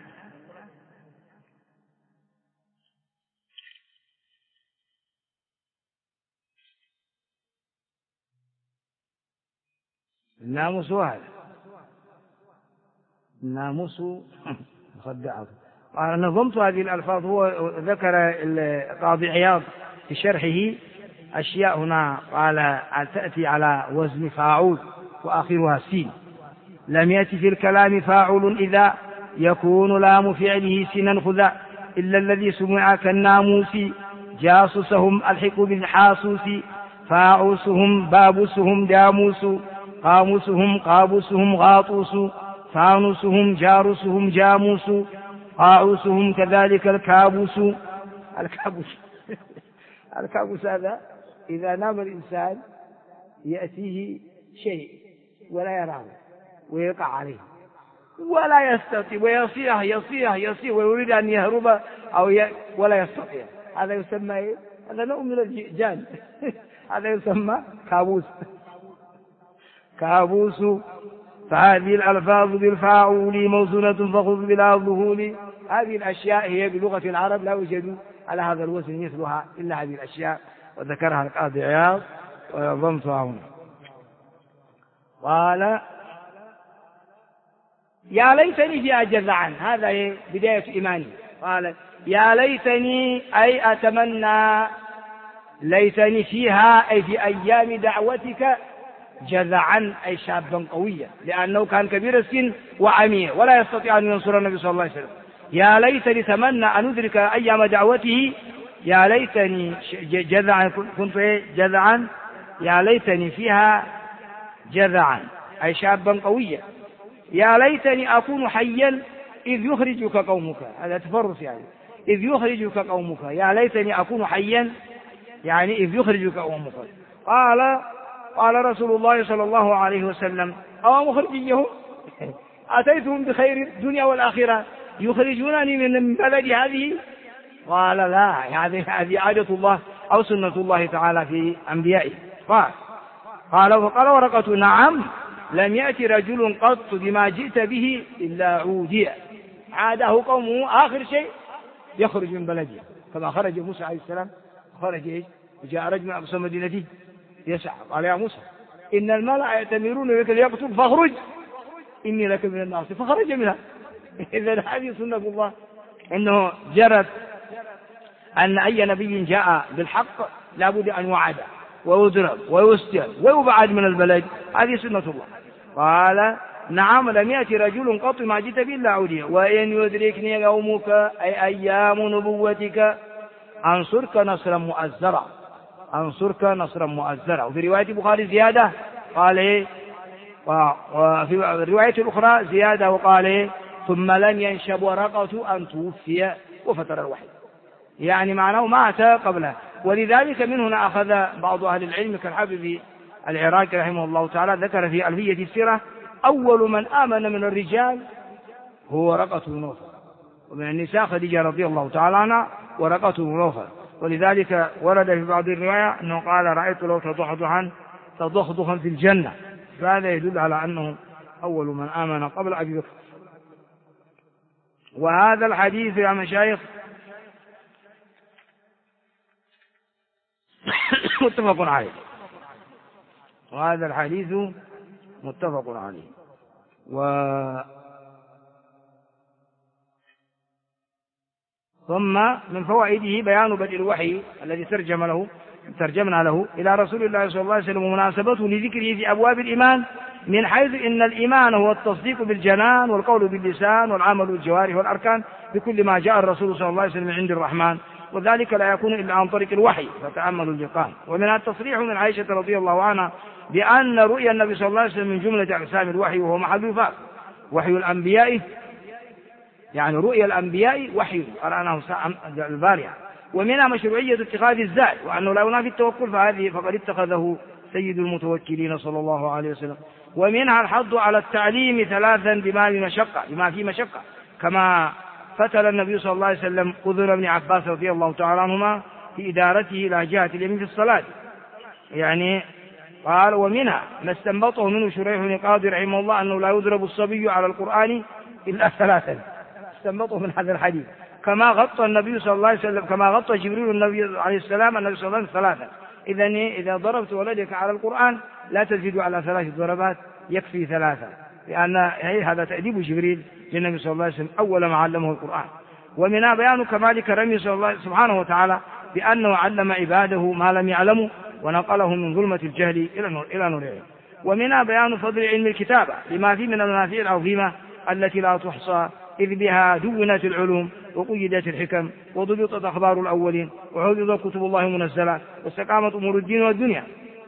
الناموس هذا الناموس مصدعه. قال نظمت هذه الألفاظ. هو ذكر القاضي عياض في شرحه أشياء هنا، قال تأتي على وزن فاعول وآخرها سين. لم يأتي في الكلام فاعل إذا يكون لام فعله سنا خذا، إلا الذي سمع كالناموس جاسوسهم الحق بالحاسوس، فاعوسهم بابوسهم داموس، قاموسهم قابوسهم غاطوس، فانوسهم جارسهم جاموس، قاعوسهم كذلك الكابوس. الكابوس هذا إذا نام الإنسان يأتيه شيء ولا يراه ويقع عليه ولا يستطيع، ويصيح ويريد أن يهرب ولا يستطيع، هذا يسمى هذا نوع من الجان هذا يسمى كابوس. كابوس. فهذه الألفاظ بالفاعول موزونة فخذ بلا ظهور. هذه الأشياء هي بلغة العرب لا يوجد على هذا الوزن مثلها إلا هذه الأشياء، وذكرها القاضي عياض وضمتها هنا. قال يا ليتني فيها جزعا، هذا بداية إيماني. قال يا ليتني أي أتمنى، ليتني فيها أي في أيام دعوتك جزعا أي شابا قويا، لأنه كان كبير السن وعمي ولا يستطيع أن ينصر النبي صلى الله عليه وسلم. يا ليتني تمنى أن أدرك أيام دعوته، يا ليتني جزعا كنت جزعا، يا ليتني فيها جزعا أي شابا قويا. يا ليتني أكون حيا إذ يخرجك قومك، هذا تفرس يعني، إذ يخرجك قومك، يا ليتني أكون حيا يعني إذ يخرجك قومك. قال رسول الله صلى الله عليه وسلم أو مخرجيهم أتيتهم بخير الدنيا والآخرة يخرجونني من بلد هذه؟ قال لا، هذه عادة الله أو سنة الله تعالى في أنبيائه. قال ورقة نعم، لم يأتي رجل قط بما جئت به إلا عودي. عاده قومه آخر شيء يخرج من بلده، كما خرج موسى عليه السلام، خرج وجاء رجل من أقصى مدينته يسعى قال يا موسى إن الملأ يأتمرون بك ليقتلوك فاخرج إني لك من الناصحين، فخرج منها. إذا هذه سنة الله، أنه جرت أن أي نبي جاء بالحق لابد أن يعاد ويضرب ويسجن ويبعد من البلد، هذه سنة الله. قال نعم لم يأتي رجل قط ما جئت به إلا عودي، وإن يدركني يومك أي أيام نبوتك أنصرك نصرا مؤزرا، أنصرك نصرا مؤزرا. وفي رواية البخاري زيادة قال وفي الرواية الأخرى زيادة وقال ثم لم ينشب ورقة أن توفي وفتر الوحي، يعني معناه مات قبله. ولذلك من هنا أخذ بعض أهل العلم كالحافظ العراقي رحمه الله تعالى ذكر في ألفية السيرة أول من آمن من الرجال هو ورقة بن نوفل، ومن النساء خديجة رضي الله تعالى عنها ورقة بن نوفل. ولذلك ورد في بعض الرواية أنه قال رأيت له تضخضخا في الجنة، فهذا يدل على أنه أول من آمن قبل أبي بكر. وهذا الحديث يا مشايخ متفق عليه، وهذا الحديث متفق عليه. ثم من فوائده بيان بدء الوحي الذي ترجمنا له إلى رسول الله صلى الله عليه وسلم ومناسبته لذكره في أبواب الإيمان، من حيث إن الإيمان هو التصديق بالجنان والقول باللسان والعمل بالجوارح والأركان بكل ما جاء الرسول صلى الله عليه وسلم من عند الرحمن، وذلك لا يكون إلا عن طريق الوحي، فتأملوا اللقاء. ومن التصريح من عائشة رضي الله عنها بأن رؤيا النبي صلى الله عليه وسلم من جملة أقسام الوحي، وهو محل وفاق وحي الأنبياء، يعني رؤيا الأنبياء وحي قرأناه البارحة. ومنها مشروعية اتخاذ الزاد، وأنه لا ينافي التوكل فقد اتخذه سيد المتوكلين صلى الله عليه وسلم. ومنها الحض على التعليم ثلاثا بما في مشقة، كما فتل النبي صلى الله عليه وسلم أذن ابن عباس رضي الله تعالى عنهما في إدارته إلى جهة اليمين في الصلاة، يعني قال. ومنها ما استنبطه منه شريح بن قاضي رحمه الله أنه لا يضرب الصبي على القرآن إلا ثلاثا، استنبطه من هذا الحديث، كما غطى النبي صلى الله عليه وسلم، كما غطى جبريل النبي عليه السلام النبي صلى الله عليه وسلم ثلاثا. إذا ضربت ولدك على القرآن لا تزيد على 3 ضربات، يكفي 3، لأن هذا تأديب جبريل للنبي صلى الله عليه وسلم أول ما علمه القرآن. ومنها بيان كمال كرمه صلى الله سبحانه وتعالى بأنه علم عباده ما لم يعلموا ونقله من ظلمة الجهل إلى نور العلم. ومنها بيان فضل علم الكتابة لما فيه من المنافع العظيمة التي لا تحصى، إذ بها دونت العلوم وقيدت الحكم وضبطت أخبار الأولين وحفظت كتب الله منزلة واستقامت أمور الدين والدنيا.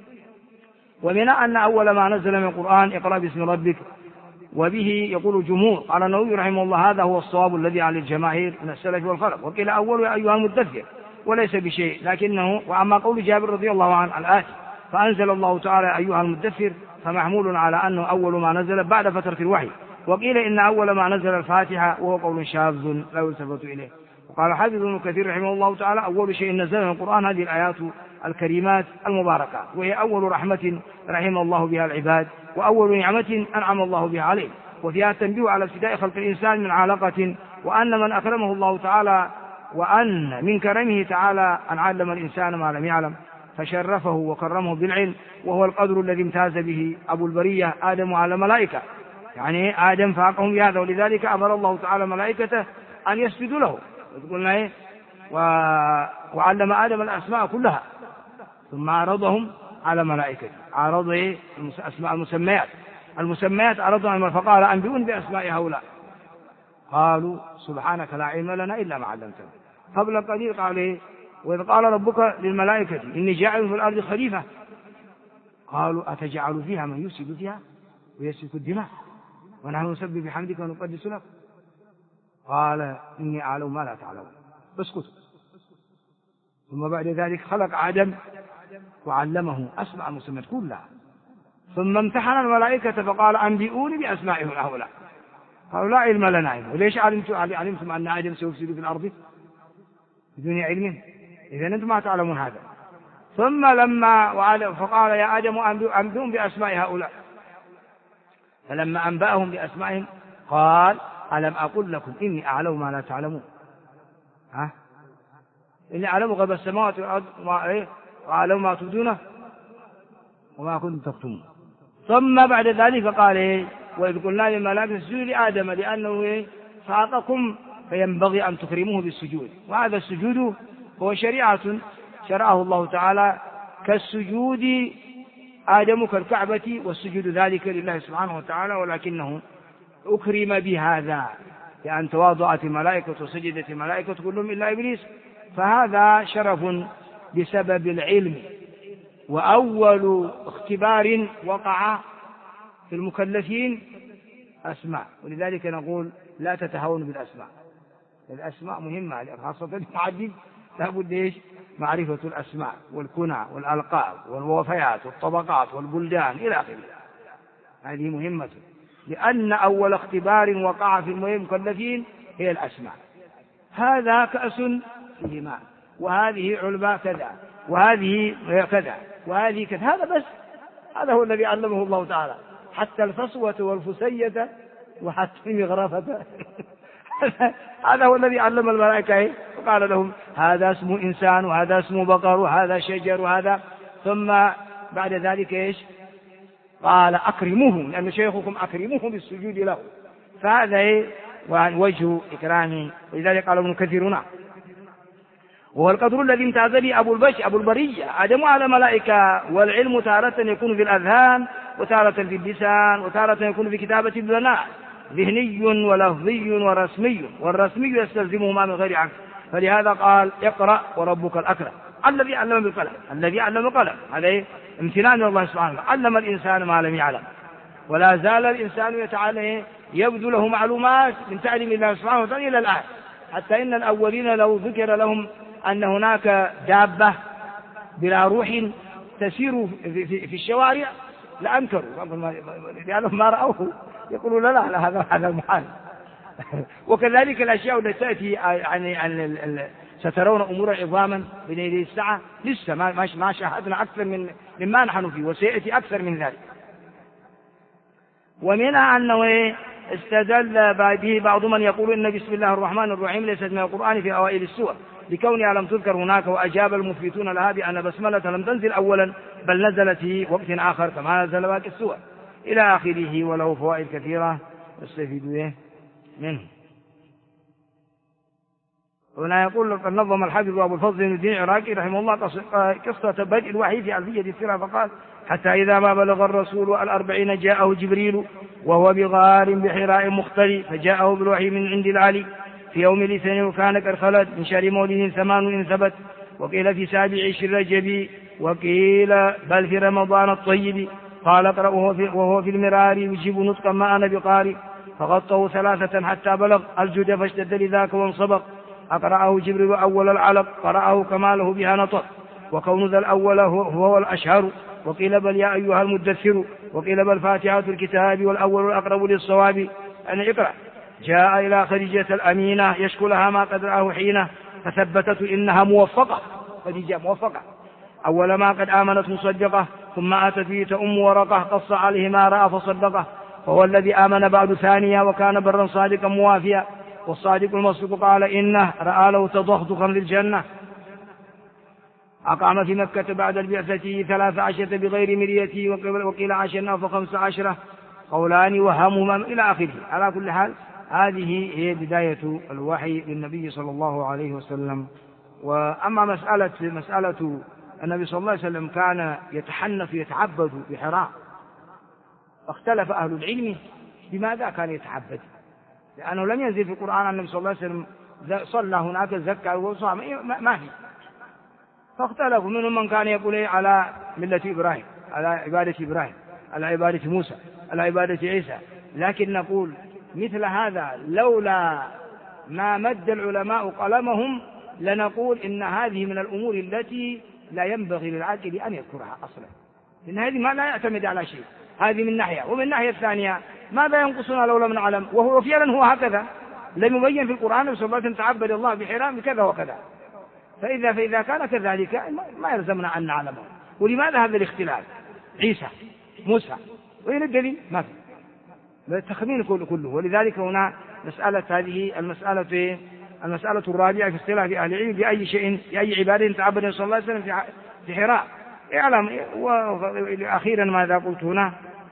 ومنها أن أول ما نزل من القرآن اقرأ باسم ربك، وبه يقول الجمهور. قال النووي رحمه الله هذا هو الصواب الذي على الجماهير من السلف والخلف، وقيل أول يا أيها المدثر وليس بشيء، لكنه وأما قول جابر رضي الله عنه الآتي فأنزل الله تعالى أيها المدثر فمحمول على أنه أول ما نزل بعد فترة الوحي. وقيل إن أول ما نزل الفاتحة، وهو قول شاذ لا يلتفت إليه. وقال حافظ ابن كثير رحمه الله تعالى أول شيء نزل من القرآن هذه الآيات الكريمات المباركات، وهي أول رحمة رحم الله بها العباد، وأول نعمة أنعم الله بها عليه، وفيها التنبيه على ابتداء خلق الإنسان من علقة، وأن من أكرمه الله تعالى، وأن من كرمه تعالى أن علم الإنسان ما لم يعلم فشرفه وكرمه بالعلم، وهو القدر الذي امتاز به أبو البرية آدم على الملائكة، يعني آدم فاقهم بهذا، ولذلك أمر الله تعالى ملائكته أن يسجدوا له، قلنا إيه؟ وعلم آدم الأسماء كلها ثم عرضهم على ملائكته، عرض إيه؟ أسماء المسميات عرضهم، فقال أنبئوني بأسماء هؤلاء، قالوا سبحانك لا علم لنا إلا ما علمتنا. قبل قليل قال إيه؟ وإذ قال ربك للملائكة إني جاعل في الأرض خليفة، قالوا أتجعل فيها من يفسد فيها ويسفك الدماء ونحن نسبح بحمدك ونقدس لك، قال إني أعلم ما لا تعلمون، اسكتوا. ثم بعد ذلك خلق آدم وعلمه أسماء المسميات كلها، ثم امتحن الملائكة فقال أنبئوني بأسمائهم هؤلاء، قالوا لا علم لنا علم. وليش علمتم أن آدم سيفسد في الأرض بدون علم؟ إذن أنتم ما تعلمون هذا. ثم لما فقال يا آدم أنبئهم بأسماء هؤلاء، فلما أنبأهم بأسمائهم قال ألم أقل لكم إني أعلم ما لا تعلمون؟ إني أعلم غيب السماوات والأرض وأعلم ما تبدونه وما كنتم تكتمون. ثم بعد ذلك قال وإذ قلنا للملائكة اسجدوا لآدم لأنه خلقكم فينبغي أن تكرموه بالسجود. وهذا السجود هو شريعة شرعه الله تعالى كالسجود آدم كالكعبة، والسجود ذلك لله سبحانه وتعالى، ولكنه أكرم بهذا لأن تواضعت الملائكة وسجدت الملائكة كلهم إلا إبليس، فهذا شرف بسبب العلم. وأول اختبار وقع في المكلفين أسماء، ولذلك نقول لا تتهاونوا بالأسماء، الأسماء مهمة خاصة المعدد، لابد معرفة الأسماء والكنى والألقاب والوفيات والطبقات والبلدان إلى آخره، هذه مهمة، لأن أول اختبار وقع في المكلفين هي الأسماء. هذا كأس فيه ماء، وهذه علبة كذا، وهذه كذا، وهذه كذا، هذا بس، هذا هو الذي علمه الله تعالى، حتى الفصوة والفسية وحتى المغرفة هذا هو الذي علم الملائكة، وقال لهم هذا اسمه إنسان، وهذا اسمه بقر، وهذا شجر، وهذا. ثم بعد ذلك قال أكرموه، لأن شيخكم أكرموه بالسجود له، فهذا وجه إكرامه. ولذلك قال ابن كثير وهو القدر الذي امتاز به أبو البرية آدم على الملائكة. والعلم تارة يكون في الأذهان، وتارة في اللسان، وتارة يكون في كتابة البناء، ذهني ولفظي ورسمي، والرسمي يستلزمهما من غير عكس. فلهذا قال اقرأ وربك الأكرم الذي علم بالقلم، الذي علم القلم، هذا امتنان من الله سبحانه وتعالى، علم الإنسان ما لم يعلم. ولا زال الإنسان يتعالى يبذل له معلومات من تعليم الله سبحانه وتعالى إلى الآن، حتى إن الأولين لو ذكر لهم أن هناك دابة بلا روح تسير في الشوارع لأنكروا، لأنهم ما رأوه، يقولون لا هذا محال. وكذلك الأشياء التي تأتي يعني سترون أمور عظاما بين يدي الساعة، لسه ما شاهدنا أكثر مما نحن فيه، وسيأتي أكثر من ذلك. ومنها أنه استدل به بعض من يقول إن بسم الله الرحمن الرحيم ليست من القرآن في أوائل السور لكونها لم تذكر هناك، وأجاب المثبتون لها بأن بسملة لم تنزل أولا بل نزلت في وقت آخر كما نزل باقي السور إلى آخره، وله فوائد كثيرة يستفيد منه. هنا يقول قد نظم الحافظ أبو الفضل بن الدين العراقي رحمه الله قصة بدء الوحي في ألفية السيرة، فقال حتى إذا ما بلغ الرسول 40 جاءه جبريل وهو بغار بحراء مختلف، فجاءه بالوحي من عند العلي في يوم الاثنين، وكان قد خلت من شهر مولد 8 إن ثبت، وقيل في 17 رجب، وقيل بل في رمضان الطيب. قال اقرأ وهو في المرار يجيب نطقا ما أنا بقارئ، فغطه 3 حتى بلغ الجد فاشتد لذاك وانصبق. أقرأه جبريل أول العلق، قرأه كما له بها نطق، وكون ذا الأول هو الأشهر. وقيل بل يا أيها المدثر، وقيل بل فاتحة الكتاب والأول الأقرب للصواب أن اقرأ. جاء إلى خديجة الأمينة يشكو لها ما قد رآه حينه، فثبتت إنها موفقة، خديجة موفقة، أول ما قد آمنت مصدقة، ثم أتت به أم ورقة قص عليه ما رأى فصدقه، وهو الذي آمن بعد ثانية وكان برا صادقا موافيا. والصادق المصدوق قال إنه رأى له تضخضخا للجنة. أقام في مكة بعد البعثة 13 بغير مريته، وقيل 10 ف15 قولان وهمهما إلى آخره. على كل حال هذه هي بداية الوحي للنبي صلى الله عليه وسلم. وأما مسألة النبي صلى الله عليه وسلم كان يتحنث يتعبد بحراء، اختلف أهل العلم بماذا كان يتعبد، لأنه لم ينزل في القرآن النبي صلى الله عليه وسلم صلى هناك زكى وصام، ما في، فاختلفوا، منهم من كان يقول على ملة إبراهيم، على عبادة إبراهيم، على عبادة موسى، على عبادة عيسى. لكن نقول مثل هذا لولا ما مد العلماء قلمهم لنقول إن هذه من الأمور التي لا ينبغي للعاقل أن يذكرها أصلا، إن هذه ما لا يعتمد على شيء، هذه من ناحية. ومن ناحية الثانية ماذا ينقصنا لو لم نعلم؟ وهو فعلا هو هكذا، لم يبين في القرآن صلى الله عليه وسلم تعبد الله بحرام بكذا وكذا، فإذا كان كذلك ما يلزمنا أن نعلمه. ولماذا هذا الاختلاف؟ عيسى، موسى، وين الدليل؟ ما في. التخمين كله. ولذلك هنا مسألة هذه المسألة الرابعة في اختلاف أهل العلم بأي شيء بأي عبادة تعبد صلى الله عليه وسلم في حراء. اعلم. وأخيرا ماذا قلت هنا؟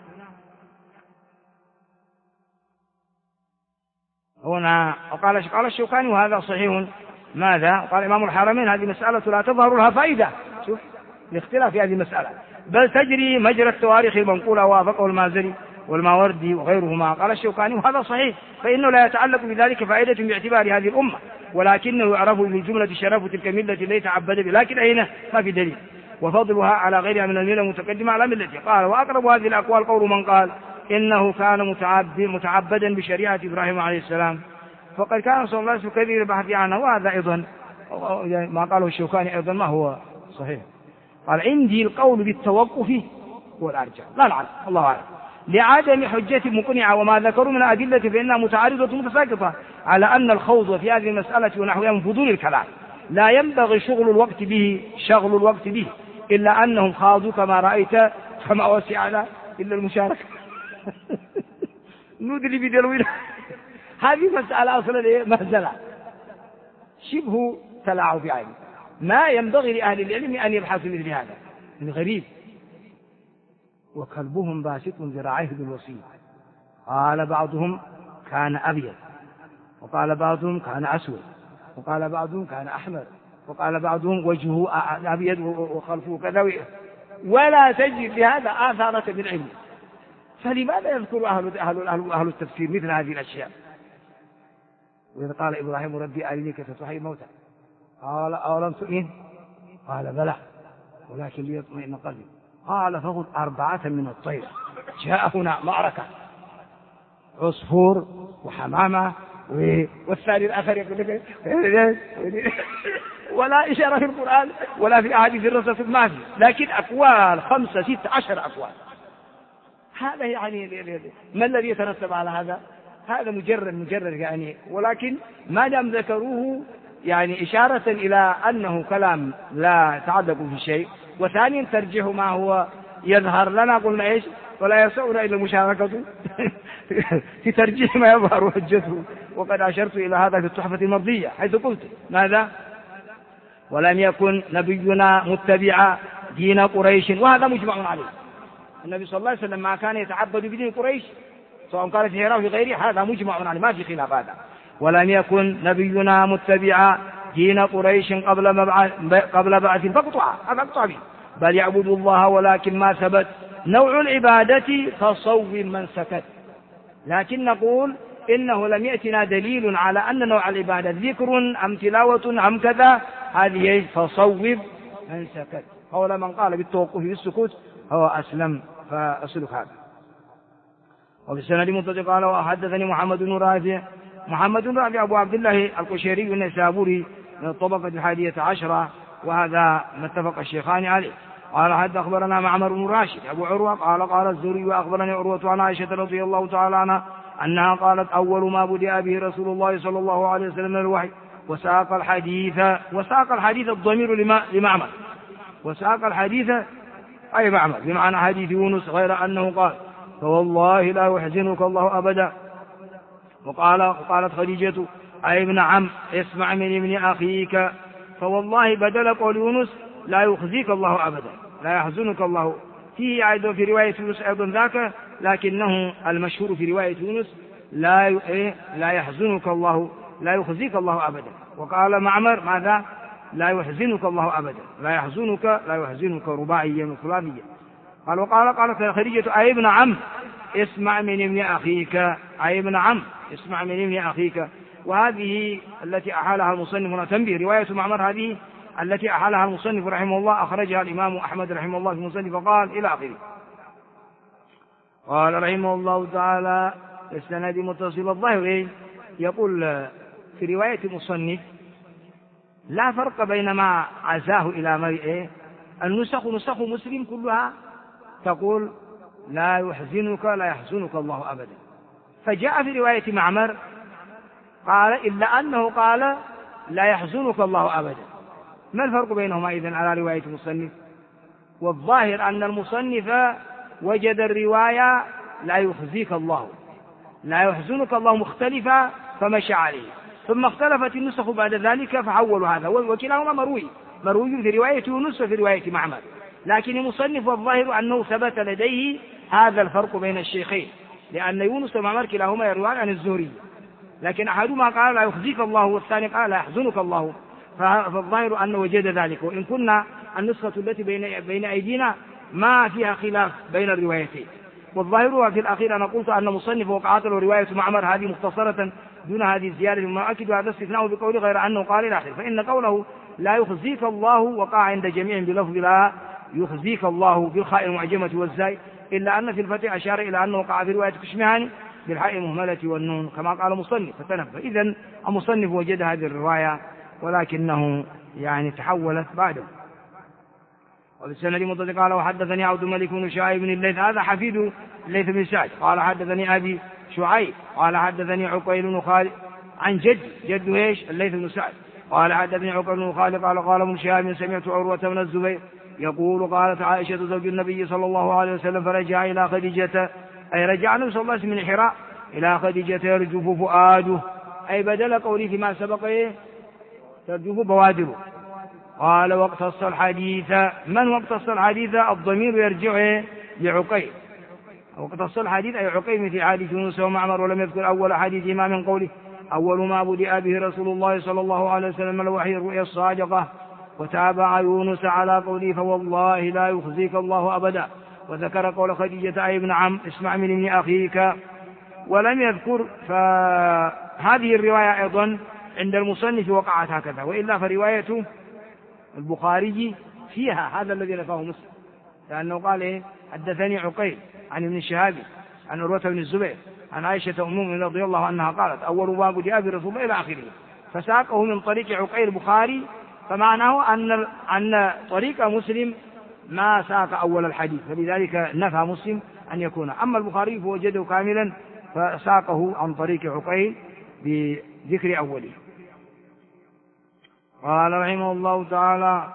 قال الشوكاني وهذا صحيح. ماذا قال إمام الحرمين؟ هذه مسألة لا تظهر لها فائدة. شوف الاختلاف في هذه المسألة، بل تجري مجرى التواريخ المنقولة، وافقه المازري والماوردي وغيرهما. قال الشوكاني وهذا صحيح، فإنه لا يتعلق بذلك فائدة باعتبار هذه الأمة، ولكنه يعرف بالجملة شرف تلك الملة التي تعبد به، لكن أين؟ ما في دليل، وفضلها على غيرها من الملة المتقدمة على ملته. قال وأقرب هذه الأقوال قول من قال إنه كان متعبدا بشريعة إبراهيم عليه السلام، فقد كان صلى الله عليه وسلم كثير البحث عنه. وهذا أيضا ما قاله الشوكاني أيضا ما هو صحيح. قال عندي القول بالتوقف هو الأرجح، لا نعلم، الله أعلم، لعدم حجة مقنعة، وما ذكروا من أدلة فإنها متعارضة متساقطة، على أن الخوض في هذه المسألة ونحوها من فضول الكلام لا ينبغي شغل الوقت به، إلا أنهم خاضوا كما رأيت، فما وسعنا إلا المشاركة. ندري بدلوين. هذه مسألة أصلا مهزلة شبه تلاعب، يعني ما ينبغي لأهل العلم أن يبحثوا مثل هذا، من غريب. وكلبهم باسط ذراعيه بالوصيد. قال بعضهم كان أبيض، وقال بعضهم كان أسود، وقال بعضهم كان أحمر، وقال بعضهم وجهه أبيض وخلفه كذا، ولا تجد لهذا آثارة بالعلم. فلماذا يذكر أهل التفسير مثل هذه الأشياء؟ وإذ قال إبراهيم ربي أرني كيف تحيي الموتى قال أولم تؤمن قال بلى ولكن ليطمئن قلبي قال فخذ 4 من الطير. جاء هنا معركة، عصفور وحمامة والثاني الآخر يقول لك ولا إشارة في القرآن ولا في أحاديث الرسول، ما في، لكن أقوال 5 6 10 أقوال. هذا يعني ما الذي يترتب على هذا؟ هذا مجرد يعني، ولكن ما دام ذكروه يعني إشارة إلى أنه كلام لا يتعلق في شيء، وثانيا ترجح ما هو يظهر لنا، قلنا إيش؟ ولا يسعنا إلا المشاركة في ترجيح ما يظهر حجته. وقد أشرت إلى هذا في التحفة المرضية، حيث قلت ماذا؟ ولم يكن نبينا متبع دين قريش، وهذا مجمع عليه. النبي صلى الله عليه وسلم ما كان يتعبد بدين قريش، سواء كان في هراء في غيره، هذا مجمع عليه، ما في خلاف هذا. ولم يكن نبينا متبع دين قريش قبل بعث فاقطع به، بل يعبد الله، ولكن ما ثبت نوع العبادة فصوب من سكت. لكن نقول إنه لم يأتنا دليل على أن نوع العبادة ذكر أم تلاوة أم كذا، هذه فصوب من سكت. قول من قال بالتوقف بالسكوت هو أسلم، فأسلك هذا. وفي السند متصل قال وحدثني محمد بن رافع أبو عبد الله القشيري النسابوري من الطبقة 11، وهذا ما اتفق الشيخان عليه. قال حد أخبرنا معمر بن راشد أبو عروة قال الزهري وأخبرني عروة عن عائشة رضي الله تعالى عنها أنها قالت أول ما بدأ به رسول الله صلى الله عليه وسلم من الوحي. وساق الحديث الضمير لمعمر، وساق الحديث أي معمر بمعنى حديث يونس، غير أنه قال فوالله لا يحزنك الله أبدا. وقالت خديجة أي ابن عم اسمع من ابن أخيك، فوالله بدل قول يونس لا يخزيك الله أبدا، لا يحزنك الله. فيه أيضا في رواية يونس أيضا ذاك، لكنه المشهور في رواية يونس لا يحزنك الله، لا يخزيك الله أبدا. وقال معمر ماذا؟ لا يحزنك الله أبدا، لا يحزنك رباعيا وثلاثيا. قالت خديجة أي ابن عم اسمع من ابن أخيك، أي ابن عم اسمع من ابن أخيك. وهذه التي أحالها المصنف هنا تنبيه، رواية معمر هذه التي أحالها المصنف رحمه الله أخرجها الإمام أحمد رحمه الله في المصنف، فقال إلى آخره. قال رحمه الله تعالى السند متصل الظاهر، يقول في رواية المصنف لا فرق بين ما عزاه إلى مرئه. النسخ نسخ مسلم كلها تقول لا يحزنك الله أبدا، فجاء في رواية معمر قال إلا أنه قال لا يحزنك الله أبدا. ما الفرق بينهما إذن على رواية المصنف؟ والظاهر أن المصنف وجد الرواية لا يخزيك الله، لا يحزنك الله مختلفة فمشى عليه. ثم اختلفت النسخ بعد ذلك فحولوا هذا، وكلاهما مروي في رواية يونس وفي رواية معمر، لكن المصنف والظاهر أنه ثبت لديه هذا الفرق بين الشيخين، لأن يونس ومعمر كلاهما يروان عن الزهري، لكن أحدهما قال لا يخزيك الله والثاني قال لا يحزنك الله، فالظاهر أنه وجد ذلك. وإن كنا النسخة التي بين أيدينا ما فيها خلاف بين الروايتين، والظاهر في الأخير أنا قلت أن مصنف وقعت له رواية معمر هذه مختصرة دون هذه الزيادة، مما أكد هذا استثناء بقوله غير أنه قال إلى آخره. فإن قوله لا يخزيك الله وقع عند جميع بلفظ لا يخزيك الله بالخاء المعجمة والزاي، إلا أن في الفتح أشار إلى أنه وقع في رواية كشمهاني بالحاء المهملة والنون كما قال مصنف فتنبه. إذن المصنف وجد هذه الرواية ولكنه يعني تحولت بعده. وبالسند متصل قال وحدثني عبد الملك بن شعيب بن الليث، هذا حفيد الليث بن سعد، قال حدثني أبي شعيب قال حدثني عقيل بن خالد عن جد ايش الليث بن سعد قال حدثني عقيل بن خالد قال ابن شهاب سمعت عروة بن الزبير يقول قالت عائشة زوج النبي صلى الله عليه وسلم فرجع إلى خديجة، أي رجع النبي صلى الله عليه وسلم من حراء إلى خديجة يرجف فؤاده، أي بدل قوله فيما سبق ترجف بوادره. قال واقتص الحديث، من واقتص الحديث؟ الضمير يرجع لعقيل، واقتص الحديث أي عقيل مثل حديث يونس ومعمر، ولم يذكر أول حديثهما من قوله أول ما بدأ به رسول الله صلى الله عليه وسلم الوحي الرؤيا الصادقة، وتابع يونس على قوله فوالله لا يخزيك الله أبدا، وذكر قول خديجة أي ابن عم اسمع من ابن أخيك، ولم يذكر. فهذه الرواية أيضا عند المصنف وقعت هكذا، وإلا فرواية البخاري فيها هذا الذي نفاه مسلم، لأنه قال حدثني عقيل عن ابن شهاب عن عروة بن الزبير عن عائشة أم المؤمنين رضي الله عنها قالت أول ما بدأ برسول الله إلى آخره، فساقه من طريق عقيل البخاري، فمعناه أن طريق مسلم ما ساق أول الحديث، فلذلك نفى مسلم أن يكون. أما البخاري فوجده كاملا فساقه عن طريق عقيل بذكر أوله. قال رحمه الله تعالى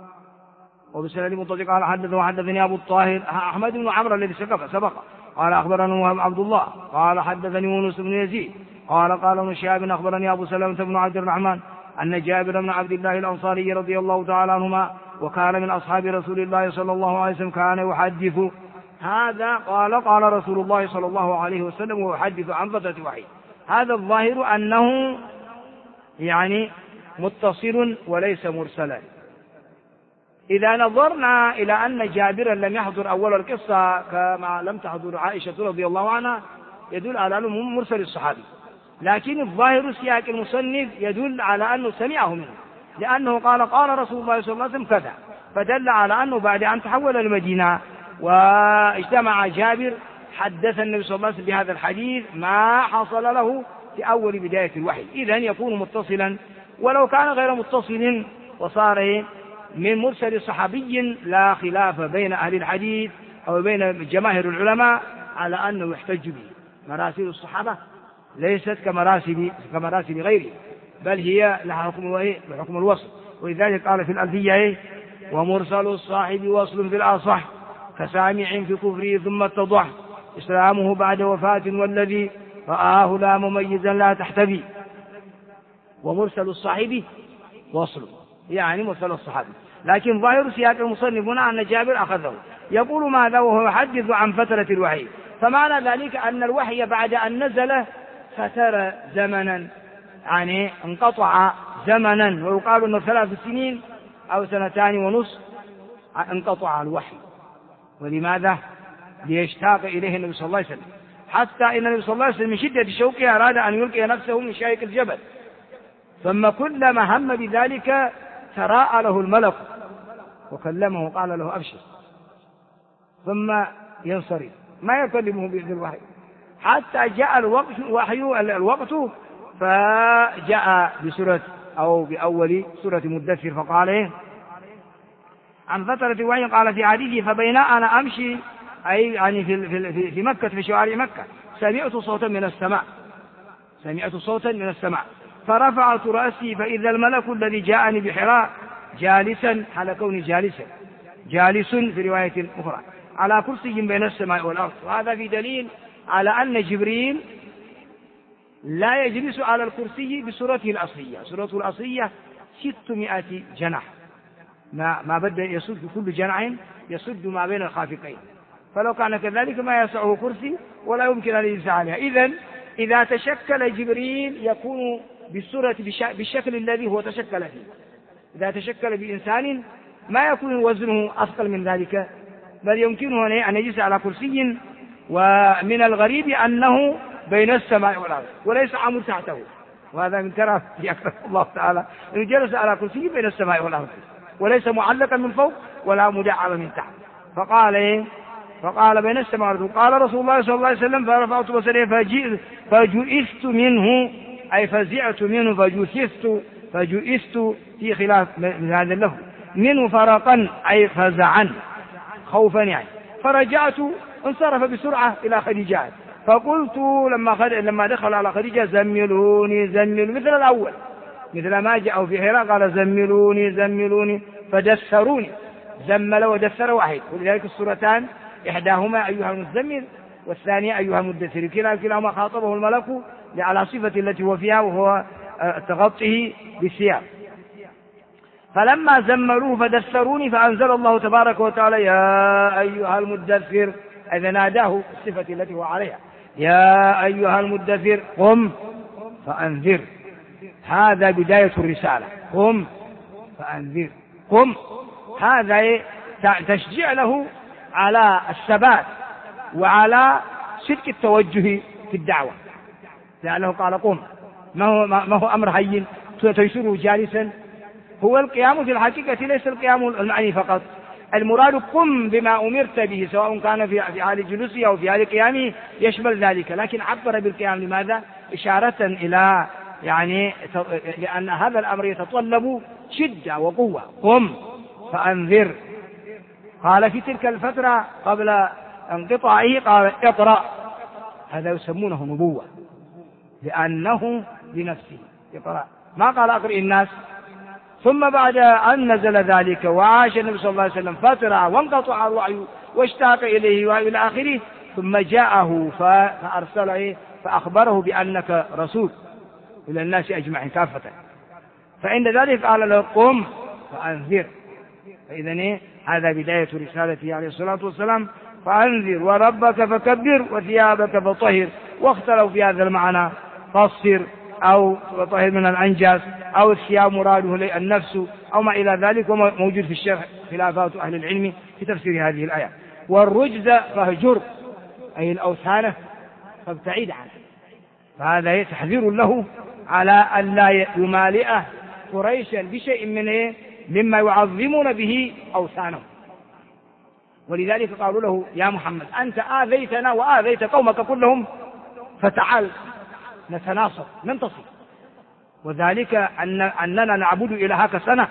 وبسند متصل قال حدثني أبو الطاهر أحمد بن عمرو الذي سبق قال أخبرنا عبد الله قال حدثني يونس بن يزيد قال ابن شهاب أخبرني أبو سلمة بن عبد الرحمن أن جابر بن عبد الله الأنصاري رضي الله تعالى عنهما وكان من أصحاب رسول الله صلى الله عليه وسلم كان يحدث هذا قال رسول الله صلى الله عليه وسلم ويحدث عن فترة وحي. هذا الظاهر أنه يعني متصل وليس مرسلا. إذا نظرنا إلى أن جابرا لم يحضر أول القصة كما لم تحضر عائشة رضي الله عنها يدل على أنه مرسل الصحابي، لكن الظاهر سياق المصنف يدل على أنه سمعه منه، لأنه قال رسول الله صلى الله عليه وسلم كذا، فدل على أنه بعد أن تحول المدينة واجتمع جابر حدث النبي صلى الله عليه وسلم بهذا الحديث ما حصل له في أول بداية الوحي، إذن يكون متصلا. ولو كان غير متصل وصار من مرسل صحابي لا خلاف بين أهل الحديث أو بين جماهير العلماء على أنه يحتج به. مراسل الصحابة ليست كمراسل غيره، بل هي لها حكم الوصل، ولذلك قال في الألفية ومرسل الصاحب وصل في الأصح كسامع في كفره ثم اتضح إسلامه بعد وفاة والذي رآه لا مميزا لا تحتبي. ومرسل الصاحب وصل يعني مرسل الصحابي، لكن ظاهر سياق المصنف هنا أن جابر أخذه يقول ماذا وهو يحدث عن فترة الوحي، فمعنى ذلك أن الوحي بعد أن نزل فتر زمنا، يعني انقطع زمنا، ويقال أنه 3 سنين أو 2.5 انقطع الوحي. ولماذا؟ ليشتاق إليه النبي صلى الله عليه وسلم، حتى إن النبي صلى الله عليه وسلم من شدة شوقه أراد أن يلقي نفسه من شائك الجبل، ثم كلما هم بذلك تراءى له الملك وكلمه وقال له أبشر، ثم ينصرف ما يكلمه بإذن الوحي حتى جاء الوقت فجاء بسورة أو بأول سورة مدثر فقال عن فترة الوحي قال في حديثه فبينا أنا أمشي أي يعني في مكة في شوارع مكة سمعت صوتا من السماء فرفعت رأسي فإذا الملك الذي جاءني بحراء جالسا على كوني جالس في رواية أخرى على كرسي بين السماء والأرض. وهذا في دليل على أن جبريل لا يجلس على الكرسي بصورته الأصلية. صورته الأصلية 600 جناح، ما بدأ يسد كل جناح يسد ما بين الخافقين، فلو كان كذلك ما يسعه كرسي ولا يمكن أن يجلس عليها. إذا تشكل جبريل يكون بالشكل الذي هو تشكل فيه. إذا تشكل بإنسان ما يكون وزنه أثقل من ذلك، بل يمكنه أن يجلس على كرسي، ومن الغريب أنه بين السماء والأرض وليس عامل تحته، وهذا من كرامه أكرم الله تعالى أنه جلس على كرسي بين السماء والأرض وليس معلقا من فوق ولا مدعما من تحت. فقال بين السماء والأرض. قال رسول الله صلى الله عليه وسلم فرفعت بصري فجئست منه، أي فزعت منه، فجئست في خلاف من هذا اللفظ، منه فرقا أي فزعا خوفا يعني. فرجعت انصرف بسرعة إلى خديجة، فقلت لما دخل على خديجة زملوني مثل الأول، مثل ما جاءوا في حراء قال زملوني فدثروني، زمل ودثر واحد. ولذلك السورتان إحداهما أيها المزمل والثانية أيها المدثر، كلاهما خاطبه الملك على صفة التي هو فيها وهو تغطيه بالثياب. فلما زملوه فدثروني فأنزل الله تبارك وتعالى يا أيها المدثر، إذا ناداه الصفة التي هو عليها يا أيها المدثر قم فأنذر. هذا بداية الرسالة، قم فأنذر، قم. هذا تشجيع له على الثبات وعلى صدق التوجه في الدعوة، لأنه قال قم، ما هو أمر هين تيسره جالسا. هو القيام في الحقيقة ليس القيام المعني فقط، المراد قم بما أمرت به، سواء كان في حال جلوسه أو في حال قيامه يشمل ذلك، لكن عبر بالقيام لماذا؟ إشارة إلى لأن هذا الأمر يتطلب شدة وقوة. قم فأنذر. قال في تلك الفترة قبل انقطاعه قال اقرأ، هذا يسمونه نبوة لأنه بنفسه اقرأ، ما قال أقرئ الناس. ثم بعد أن نزل ذلك وعاش النبي صلى الله عليه وسلم فترة وانقطع الوحي واشتاق إليه وإلى آخره، ثم جاءه فأرسله فأخبره بأنك رسول إلى الناس أجمعين كافة، فعند ذلك قال له قم فأنذر. فإذن هذا بداية رسالته عليه الصلاة والسلام، فأنذر وربك فكبر وثيابك فطهر. واختلوا في هذا المعنى، قصر أو طهر من الأنجاس أو الثياب مراده النفس أو ما إلى ذلك، وموجود في الشرح خلافات أهل العلم في تفسير هذه الآية. والرجز فهجر، أي الأوثان فابتعد عنه. فهذا تحذير له على أن لا يمالئه قريشا بشيء مما يعظمون به أوثانهم. ولذلك قالوا له يا محمد أنت آذيتنا وآذيت قومك كلهم، فتعال نتناصر ننتصر، وذلك أننا نعبد إلهك سنة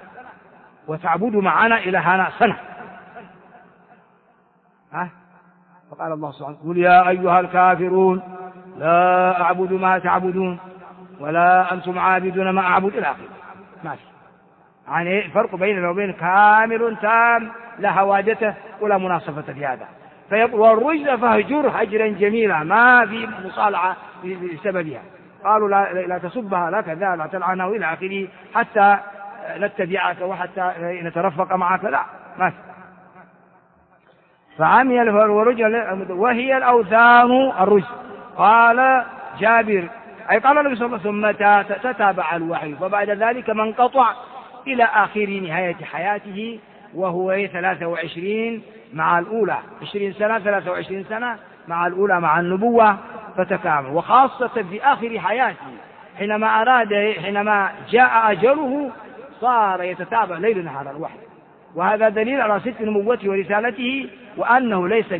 وتعبد معنا إلهنا سنة. فقال الله سبحانه قل يا أيها الكافرون لا أعبد ما تعبدون ولا أنتم عابدون ما أعبد إلى آخره. ماشي، يعني الفرق بيننا وبين كامل تام لا هواجته ولا مناصفة في هذا. والرجز فهجر هجرا جميلا ما في مصالحة بسببها. قالوا لا تسبها لا كذا لا تلعنه إلى آخره حتى نتبعك وحتى نترفق معك، لا ماشي. فعمي الرجل وهي الأوثان الرجز. قال جابر أي قال النبي صلى الله عليه وسلم ثم تتابع الوحي، وبعد ذلك من انقطع إلى آخر نهاية حياته، وهو 23 مع الأولى 20 سنة 23 سنة مع الأولى مع النبوة فتكامل. وخاصة في آخر حياته حينما جاء أجله صار يتتابع ليل نهار الوحي، وهذا دليل على صدق نبوته ورسالته، وأنه ليس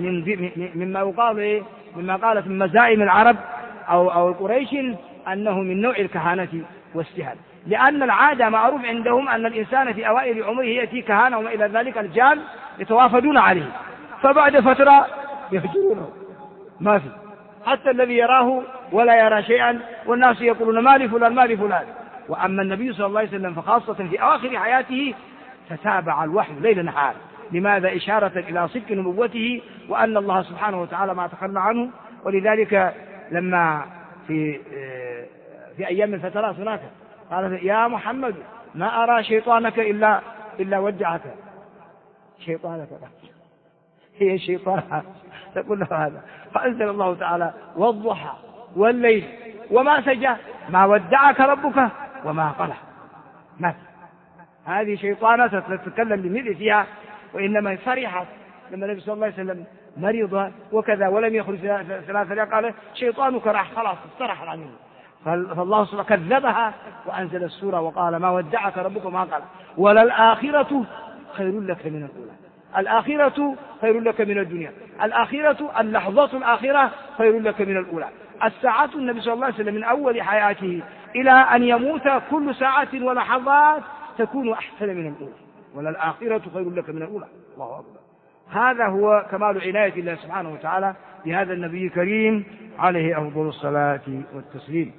مما قالت من مزاعم العرب أو القريش أنه من نوع الكهانة والاجتهاد، لأن العادة معروف عندهم أن الإنسان في أوائل عمره يأتي كهانة وما إلى ذلك الجان يتوافدون عليه، فبعد فترة يهجرونه ما في، حتى الذي يراه ولا يرى شيئا والناس يقولون ما لفلان ما لفلان. وأما النبي صلى الله عليه وسلم فخاصة في أواخر حياته تتابع الوحي ليل نهار. لماذا؟ إشارة إلى صدق نبوته وأن الله سبحانه وتعالى ما تخلى عنه. ولذلك لما في أيام الفترات هناك، قال يا محمد ما أرى شيطانك إلا ودعك، شيطانك هي شيطانها تقول له هذا. فأنزل الله تعالى والضحى والليل وما سجى ما ودعك ربك وما قلى. ما هذه شيطانة تتكلم بمثل فيها، وإنما فرحت لما النبي صلى الله عليه وسلم مريض وكذا ولم يخرج 3 أيام، قال شيطانك راح خلاص استرح عنه. فالله سبحانه كذبها وأنزل السورة وقال ما ودعك ربك وما قال. وللآخرة خير لك من الأولى، الآخرة خير لك من الدنيا، الآخرة اللحظات الآخرة خير لك من الأولى. الساعة النبي صلى الله عليه وسلم من أول حياته إلى أن يموت كل ساعة ولحظات تكون أحسن من الأولى، وللآخرة خير لك من الأولى. الله أكبر. هذا هو كمال عناية الله سبحانه وتعالى بهذا النبي الكريم عليه أفضل الصلاة والتسليم.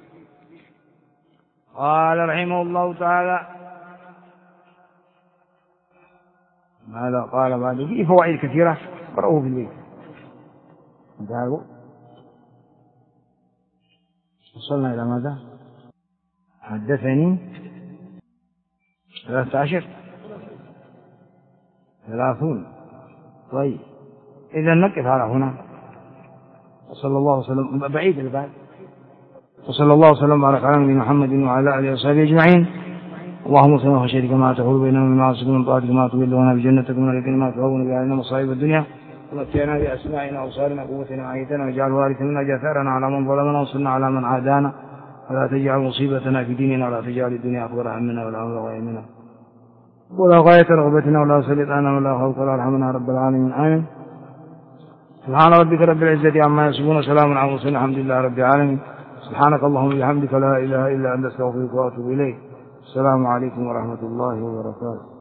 قال رحمه الله تعالى ماذا قال بعد؟ فيه فوائد كثيرة قرأوه في الليل. وصلنا إلى ماذا؟ حدثني 13 30. طيب إذا نقف على هنا. وصلى الله وسلم بعيد البعد. وصلى الله وسلم على نبينا محمد وعلى آله وصحبه أجمعين. اللهم صل وسلم كما تحول بيننا وبين معاصيك من طاعتك ما تبلغنا بجنتك من اليقين ما تهون به علينا مصائب الدنيا. ومتعنا بأسماعنا وأبصارنا وقوتنا وحياتنا واجعل وارث منا جثارنا على من ظلمنا وانصرنا على من عادانا ولا تجعل مصيبتنا في ديننا ولا تجعل الدنيا أكبر همنا ولا مبلغ علمنا ولا غاية رغبتنا ولا سلطانا ولا خوف ولا رحمنا رب العالمين. آمين. سبحان ربك رب العزة عما يصفون وسلام على المرسلين الحمد لله رب العالمين. سبحانك اللهم وبحمدك لا إله إلا أنت أستغفرك وأتوب إليك. السلام عليكم ورحمة الله وبركاته.